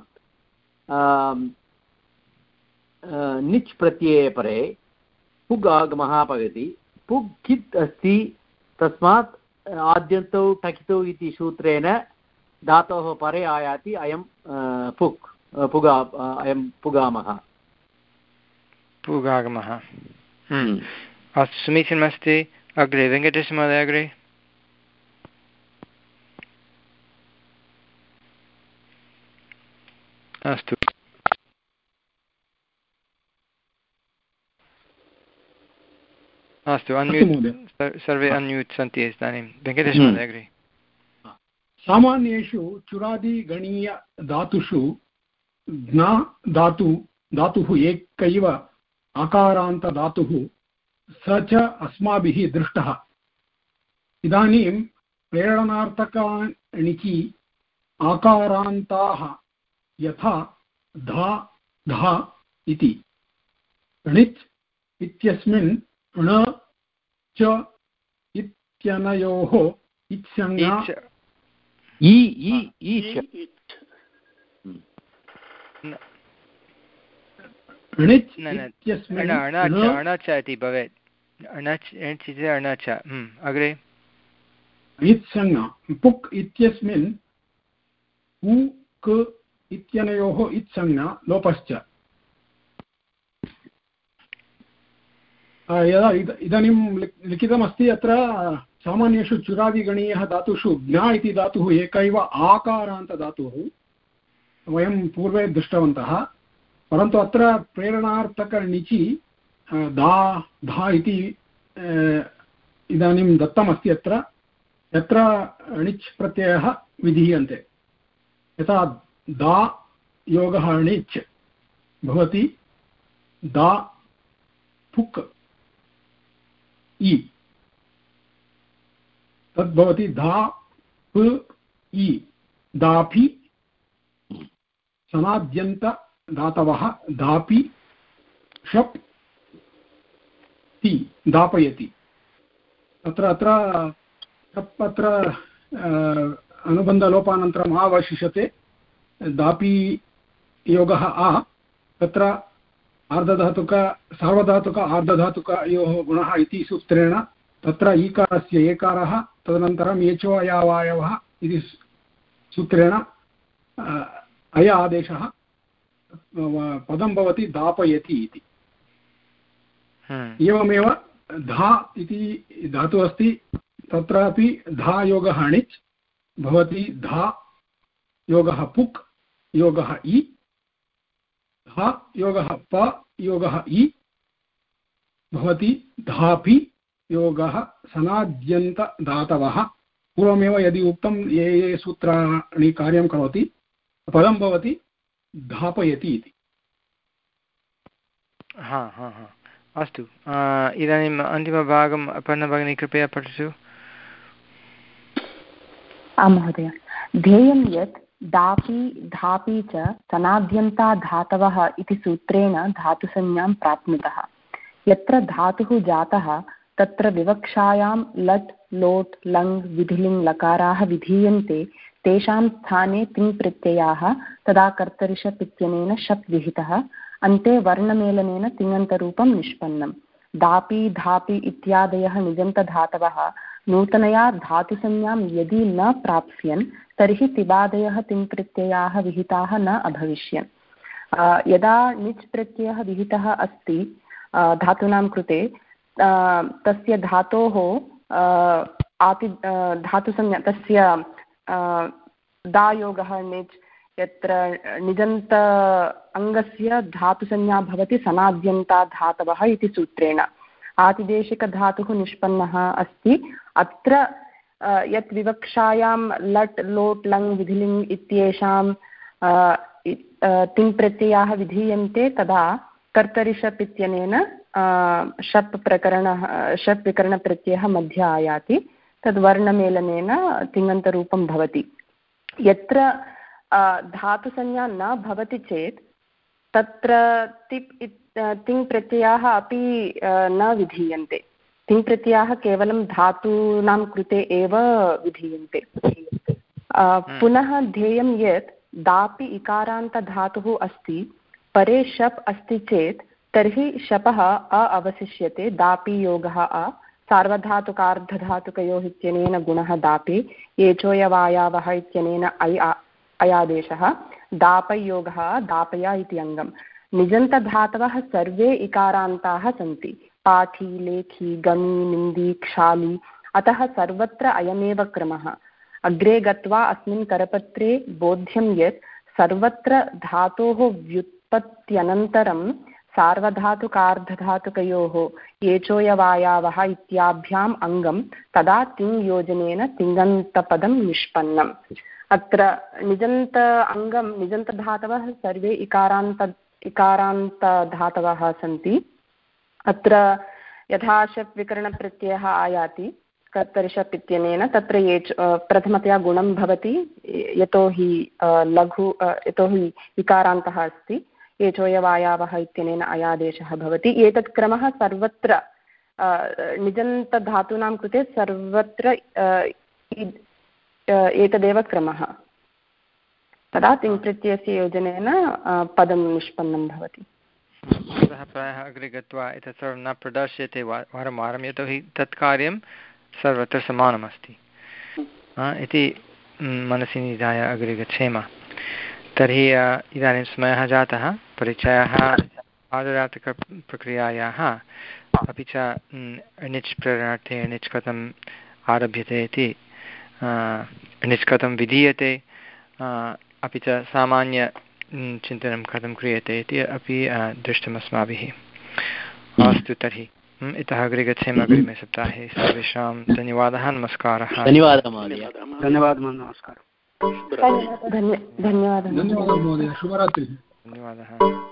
निच् प्रत्यये परे पुग् आगमः भवति पुग् कित् अस्ति तस्मात् आद्यन्तौ टकितौ इति सूत्रेण धातोः परे आयाति अयं पुक् पुगा अयं पुगामः पुगागमः। अस्तु, समीचीनमस्ति। अग्रे वेङ्कटेशमहोदय, अग्रे। अस्तु, अस्तु, अन्म्यूट् सर्वे अन्म्यूट् सन्ति इदानीं। वेङ्कटेशमहोदय, अग्रे। सामान्येषु चुरादिगणीयधातुषु ज्ञा धातु धातुः एकैव आकारान्तधातुः स च अस्माभिः दृष्टः। इदानीं प्रेरणार्थकाणिचि आकारान्ताः यथा धा धा इति। णिच् इत्यस्मिन् ण च इत्यनयोः इत्संज्ञा णिच् इत्यस्मिन् अणच इति भवेत्। अणच् इति अणच। अग्रे इत्संज्ञा पुक् इत्यस्मिन् उ क इत्यनयोः इत्संज्ञा लोपश्च। यदा इदानीं लिखितमस्ति अत्र सामान्येषु चुरादिगणीयः धातुषु ज्ञा इति धातुः एक एव आकारान्तधातुः वयं पूर्वे दृष्टवन्तः, परन्तु अत्र प्रेरणार्थकणिचि धा धा इति इदानीं दत्तमस्ति। अत्र यत्र णिच् प्रत्ययः विधीयन्ते, यथा दा योगः णिच् भवति दा पुक् इ, तद्भवति धा प इ दापि। सनाद्यन्त धातवः दापि शप् ति दापयति। अत्र अत्र शप् अत्र अनुबन्धलोपानन्तरम् आवशिष्यते, दापि योगः आ, तत्र आर्धधातुक सार्वधातुक आर्धधातुकयोः गुणः इति सूत्रेण तत्र ईकारस्य एकारः तदनन्तरम् एचो अयावायवः इति सूत्रेण अय आदेशः पदं भवति दापयति इति। एवमेव धा इति धातुः अस्ति, तत्रापि धा योगः णिच् भवति धा योगः पुक् योगः इ, धा योगः प योगः इ भवति धापि योगः सनाद्यन्तधातवः। पूर्वमेव यदि उक्तं ये ये सूत्राणि कार्यं करोति पदं भवति धापयति इति। हा हा हा अस्तु, इदानीम् अन्तिमभागम् अपर्णभगिनी कृपया पठतु। आं महोदय। ध्येयं यत् दापि धापि च सनाद्यन्ता धातवः इति सूत्रेण धातुसंज्ञां प्राप्नुतः। यत्र धातुः जातः तत्र विवक्षायां लट् लोट् लङ् विधिलिङ् लकाराः विधीयन्ते, तेषां स्थाने तिङ् प्रत्ययाः तदा कर्तरिषप् इत्यनेन शप् विहितः, अन्ते वर्णमेलनेन तिङन्तरूपं निष्पन्नम्। दापि धापि इत्यादयः निजन्तधातवः नूतनया धातुसंज्ञां यदि न प्राप्स्यन् तर्हि तिबादयः तिङ् प्रत्ययाः विहिताः न अभविष्यन्। यदा णिच् प्रत्ययः विहितः अस्ति धातूनां कृते, तस्य धातोः आति धातुसंज्ञा तस्य दायोगः णिच्, यत्र निजन्त अङ्गस्य धातुसंज्ञा भवति सनाद्यन्ता धातवः इति सूत्रेण। आतिदेशिकधातुः निष्पन्नः अस्ति। अत्र यत् विवक्षायां लट् लोट् लङ् विधिलिङ् इत्येषां तिङ् प्रत्ययाः विधीयन्ते, तदा कर्तरिषप् इत्यनेन शप् प्रकरणः शप् विकरणप्रत्ययः मध्ये आयाति, तद्वर्णमेलनेन तिङन्तरूपं भवति। यत्र धातुसंज्ञा न भवति चेत् तत्र तिप् तिङ् प्रत्ययाः अपि न विधीयन्ते। तिङ् प्रत्ययाः केवलं धातूनां कृते एव विधीयन्ते। पुनः ध्येयं यत् दापि इकारान्तधातुः अस्ति, परे शप् अस्ति चेत् तर्हि शपः अ अवशिष्यते। दापि योगः अ, सार्वधातुकार्धधातुकयोः इत्यनेन गुणः दापि, एचोयवायावः इत्यनेन ऐ अयादेशः, दापयोगः दापया इति अङ्गम्। निजन्तधातवः सर्वे इकारान्ताः सन्ति। पाठी, लेखी, गमी, निन्दी, क्षाली, अतः सर्वत्र अयमेव क्रमः। अग्रे गत्वा अस्मिन् करपत्रे बोध्यं यत् सर्वत्र धातोः व्युत्पत्त्यनन्तरं सार्वधातुकार्धधातुकयोः एचोयवायावः इत्याभ्याम् अङ्गं तदा तिङ् योजनेन तिङन्तपदं निष्पन्नम्। अत्र निजन्त अङ्गं निजन्तधातवः सर्वे इकारान्त इकारान्तधातवः सन्ति। अत्र यथा शप् विकरणप्रत्ययः आयाति कर्तरिषप् इत्यनेन तत्र एच् प्रथमतया गुणं भवति, यतोहि लघु यतोहि इकारान्तः अस्ति, एचोयवायावः इत्यनेन अयादेशः भवति। एतत् क्रमः सर्वत्र निजन्तधातूनां कृते सर्वत्र एतदेव क्रमः। तदा तिङ्प्रत्ययस्य योजनेन पदं निष्पन्नं भवति। अतः प्रायः अग्रे गत्वा एतत् सर्वं न प्रदर्श्यते वारं वारं, यतोहि तत् कार्यं सर्वत्र समानमस्ति इति मनसि निधाय अग्रे गच्छेम। तर्हि इदानीं समयः जातः परिचयः आददातकप्रक्रियायाः, अपि च णिच् प्रेरणार्थे णिच् कथम् आरभ्यते इति, णिच् कथं विधीयते, अपि च सामान्य चिन्तनं कथं क्रियते इति अपि दृष्टमस्माभिः। अस्तु, तर्हि इतः अग्रे गच्छेम अग्रिमे सप्ताहे। सर्वेषां धन्यवादः, नमस्कारः। धन्यवादः महोदय। धन्यवादः नमस्कारः। धन्यवादः धन्यवादः महोदय। शुभरात्रिः। धन्यवादः।